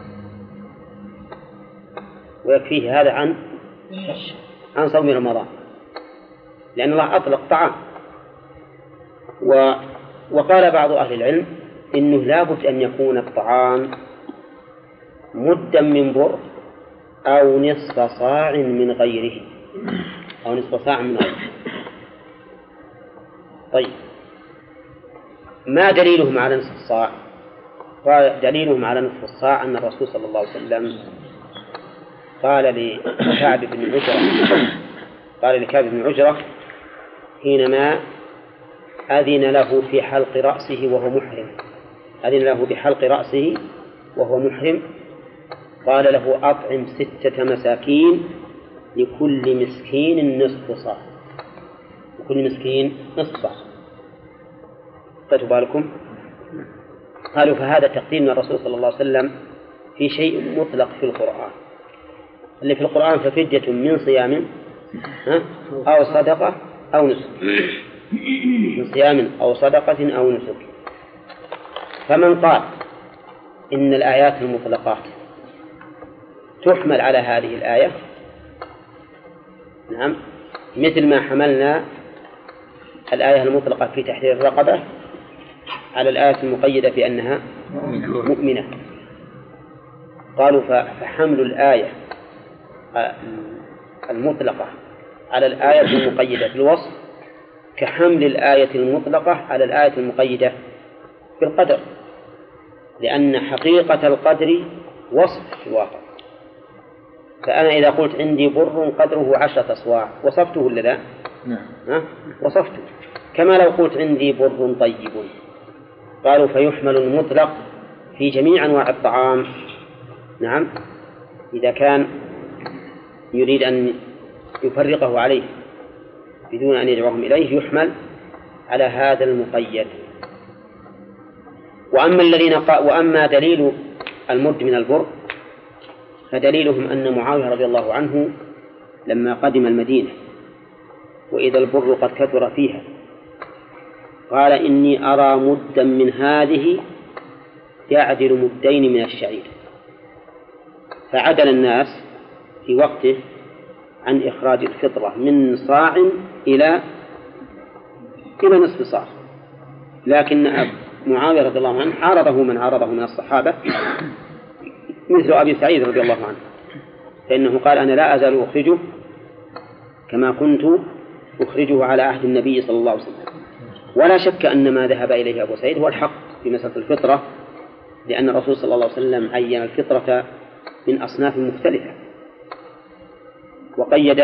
ويكفيه هذا عن صوم رمضان، لأن الله أطلق طعام. وقال بعض أهل العلم إنه لابد أن يكون الطعام مدا من بر أو نصف صاع من غيره، طيب، ما دليلهم على نصف الصاع؟ قال دليلهم على نصف الصاع أن الرسول صلى الله عليه وسلم قال لكعب بن عجرة حينما أذن له في حلق رأسه وهو محرم، قال له أطعم 6 مساكين لكل مسكين نصف صاع. فتبالكم قالوا فهذا تقديم من الرسول صلى الله عليه وسلم في شيء مطلق في القرآن. اللي في القرآن ففدية من صيام أو صدقة أو نسك، من صيام أو صدقة أو نسك. فمن قال إن الآيات المطلقات تحمل على هذه الآية، نعم، مثل ما حملنا الآية المطلقة في تحرير الرقبة على الآية المقيدة بأنها مؤمنة، قالوا فحمل الآية المطلقة على الآية المقيدة في الوصف كحمل الآية المطلقة على الآية المقيدة في القدر، لأن حقيقة القدر وصف في الواقع. فأنا إذا قلت عندي بر قدره 10 صواع وصفته ولا لا؟ وصفته. كما لو قلت عندي بر طيب. قالوا فيحمل المطلق في جميع أنواع الطعام، نعم، إذا كان يريد أن يفرقه عليه بدون أن يدعوهم إليه يحمل على هذا المقيد. وأما دليل المد من البر فدليلهم أن معاوية رضي الله عنه لما قدم المدينة وإذا البر قد كثر فيها قال إني أرى مدا من هذه يعدل مدين من الشعير، فعدل الناس في وقته عن إخراج الفطرة من صاع إلى نصف صاع. لكن معاوية رضي الله عنه عارضه من عارضه من الصحابة مثل أبي سعيد رضي الله عنه، فإنه قال أنا لا أزال أخرجه كما كنت أخرجه على عهد النبي صلى الله عليه وسلم. ولا شك أن ما ذهب إليه أبو سعيد هو الحق في مسألة الفطرة، لأن الرسول صلى الله عليه وسلم عين الفطرة من أصناف مختلفة وقيد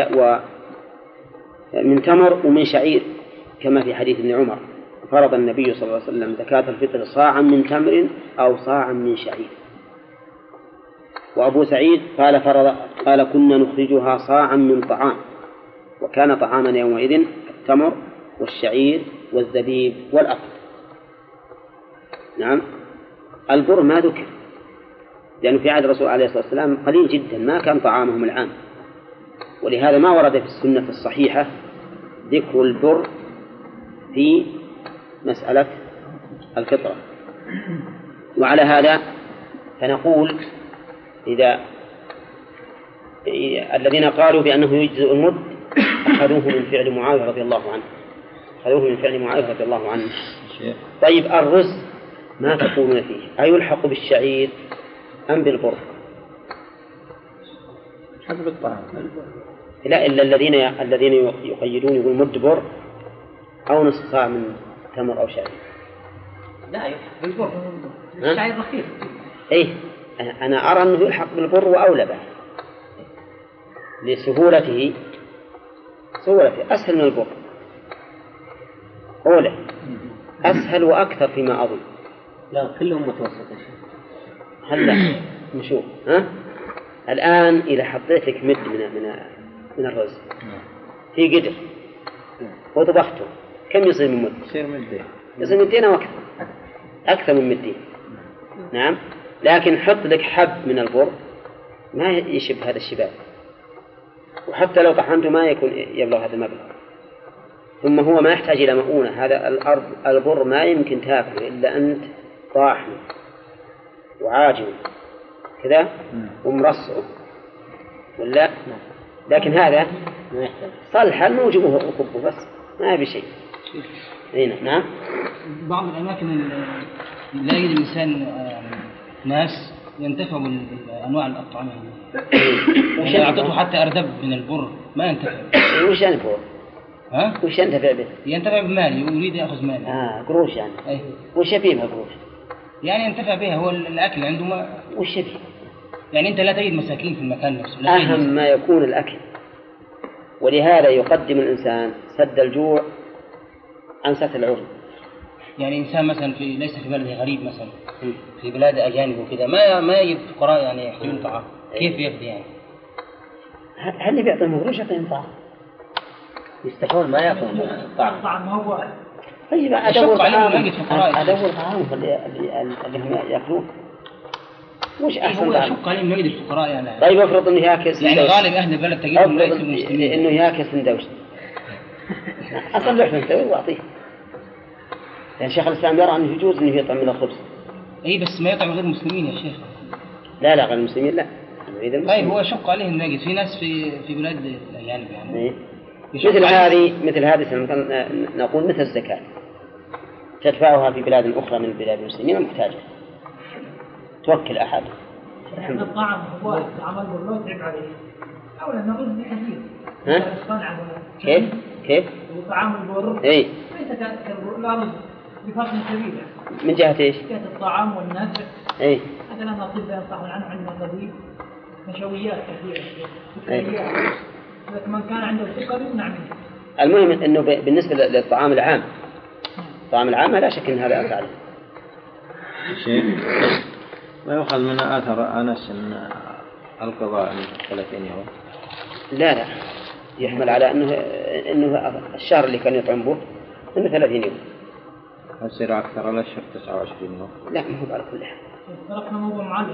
من تمر ومن شعير كما في حديث ابن عمر فرض النبي صلى الله عليه وسلم زكاة الفطر صاعا من تمر أو صاعا من شعير. وأبو سعيد قال كنا نخرجها صاعا من طعام، وكان طعامنا يومئذ التمر والشعير والزبيب والأقط. نعم. البر ما ذكر لأنه في عهد الرسول عليه الصلاة والسلام قليل جدا ما كان طعامهم العام، ولهذا ما ورد في السنة الصحيحة ذكر البر في مسألة الفطرة. وعلى هذا فنقول إذا الذين قالوا بأنه يجزئ المد أخذوه من فعل معاوية رضي الله عنه، أخذوه من فعل معاوية رضي الله عنه. طيب الرز ما تقولون فيه؟ أيلحق بالشعير أم بالبر؟ حسب الطعام. لا، إلا الذين يقيدون يقول مد بر أو نصف صاع من تمر أو شعير. لا يلحق بالبر، الشعير رخيص. إيه أنا أرى أنه يلحق بالبر وأولى به لسهولته، أسهل من البر، أولى أسهل وأكثر فيما أظن. لا كلهم متوسط. هلا نشوف الآن إذا حطيت لك مد من الرز في قدر وطبخته كم يصير من مد؟ يصير مدين أو أكثر من مدين. نعم. لكن حط لك حب من البر ما يشبه هذا الشباب، وحتى لو طحنته ما يكون يبلغ هذا المبلغ. ثم هو ما يحتاج إلى مؤونة، هذا البر ما يمكن تأكله إلا أنت طاحن وعاجن كذا ومرصعه ولا. لكن هذا صلح الموجب وكبه بس ما يبي شيء. هنا نعم. بعض الأماكن لا يجد الإنسان ناس ينتفع بأنواع الأطعمة يعني أعطته حتى أردب من البر ما ينتفع. وش ينفع؟ وش ينتفع به؟ ينتفع بمالي ويريد يأخذ مالي. قروش يعني. أيه. وش يبيها قروش؟ يعني ينتفع بها هو الأكل عنده ما. وش يبيه؟ يعني أنت لا تجد مساكين في المكان نفسه. أهم ما يكون الأكل، ولهذا يقدم الإنسان سد الجوع عن سد العرض. يعني إنسان مثلا ليس في بلده غريب مثلا في بلاد أجانب وكذا ما يجد فقراء يعني يحتاجون طعام، كيف يفدي يعني؟ هل اللي بيعطيهم قروش يعطيهم طعام؟ يستحون ما يأكلون طعام هو. طيب أدور طعام اللي هم يأكلون وش أحسن طعام؟ يشق عليهم يجد الفقراء يعني. طيب افرض إنه يأكل سندوش. يعني غالب أهل البلد تجدهم ليسوا مسلمين. إنه يأكل سندوش أصلح سندوش وأعطيه. يعني شيخ الإسلام يرى أنه يجوز أنه يطعم من الخبز. إيه بس ما يطعم غير المسلمين يا شيخ. لا غير المسلمين لا. طيب هو يشق عليهم نجد في ناس في بلاد الأجانب يعني. إيه؟ مثل هذه نقول مثل الزكاة تدفعها في بلاد أخرى من بلاد المسلمين المحتاجة، توكل أحد. الطعام هو عمل بالله تعب عليه أولا نقول بكثير. كيف؟ وطعام البر إيه؟ ليس كالرز بفرق كبير. من جهة إيش؟ جهة الطعام والنفع. إيه؟ هذا لنا طب ينصحون عنه عندنا طبيب نشويات كثيرة سكريات. من كان عنده سكر يمنع منه. المهم أنه بالنسبة للطعام العام، الطعام العام لا شك أن هذا أبعد عليه. شيء ما يؤخذ من آثار أنس أن القضاء 30 يوم. لا يحمل على أنه الشهر اللي كان يطعم به أنه 30 يوم. يصير أكثر على الشهر 29 يوم. لا ما هو على كل حال. تركنا موضوع معلق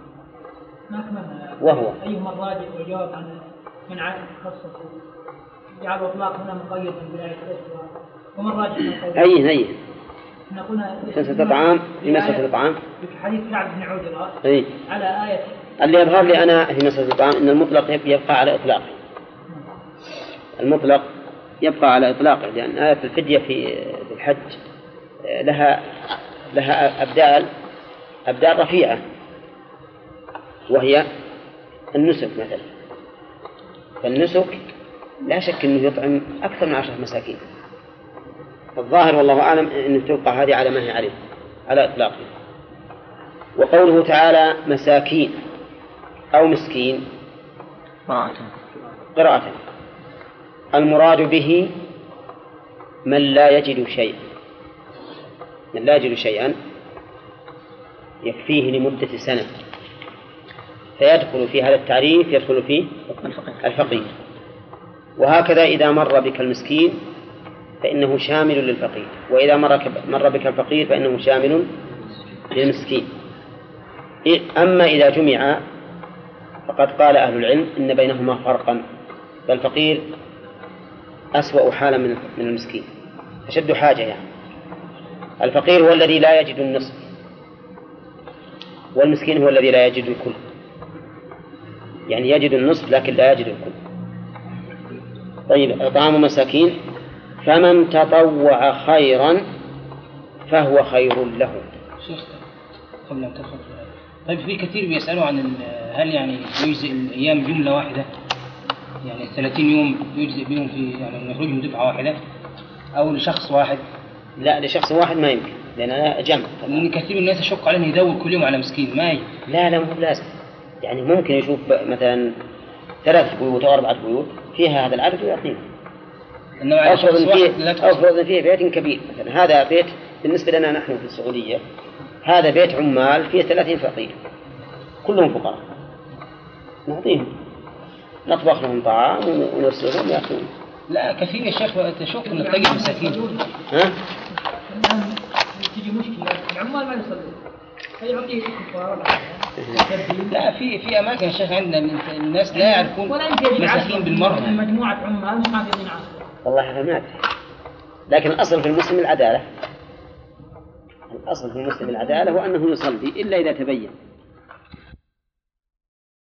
وهو أيهما الراجح وجواب عن من عاد خصص جعل الإطلاق هنا مقيد بالولاية الأخرى ومن راجح من أي مسألة الطعام في مسألة الطعام في حديث كعب بن عجرة على آية اللي يظهر لي أنا في مسألة الطعام أن المطلق يبقى على إطلاقه. المطلق يبقى على إطلاقه لأن آية الفدية في الحج لها لها أبدال رفيعة، وهي النسك مثلا. فالنسك لا شك أنه يطعم أكثر من 10 مساكين. الظاهر والله أعلم أن تبقى هذه على ما هي عليه على إطلاقه. وقوله تعالى مساكين أو مسكين قراءة، المراد به من لا يجد شيئا، من لا يجد شيئا يكفيه لمدة سنة، فيدخل في هذا التعريف يدخل فيه الفقير. وهكذا إذا مر بك المسكين فإنه شامل للفقير، وإذا مر بك الفقير فإنه شامل للمسكين. أما إذا جمع فقد قال أهل العلم إن بينهما فرقا، فالفقير أسوأ حالا من المسكين، أشد حاجة يعني. الفقير هو الذي لا يجد النصف، والمسكين هو الذي لا يجد الكل، يعني يجد النصف لكن لا يجد الكل. طيب، إطعام مساكين، فمن تطوع خيرا فهو خير له. شيخ قبل أن تدخل، طيب في كثير بيسألوا عن هل يعني يجزئ الأيام جملة واحدة، يعني 30 يوم يجزئ بهم في يعني يخرجهم دفعة واحدة أو لشخص واحد؟ لا، لشخص واحد ما يمكن، لأن أنا جمع. لأن كثير من الناس يشق عليهم يدور كل يوم على مسكين ما لا مو لازم، يعني ممكن يشوف مثلا 3 بيوت أو 4 بيوت فيها هذا العدد ويعطيهم. أفرض فيه بيت كبير، مثلا هذا بيت بالنسبة لنا نحن في السعودية، هذا بيت عمال فيه 30 فقير كلهم فقراء، نعطيهم، نطبخ لهم طعام ونرسلهم يأكلون. لا كثير يا شيخ تشوف أن تجد مساكين. ها؟ تجي مشكلة العمال ما يصلون، فيعطيه لا في أماكن يا شيخ عندنا الناس لا يعرفون مساكين بالمرة. مجموعة عمال مش حافظين عصر. والله ما أدري، لكن الأصل في المسلم العدالة، الأصل في المسلم العدالة وأنه يصلي إلا إذا تبين.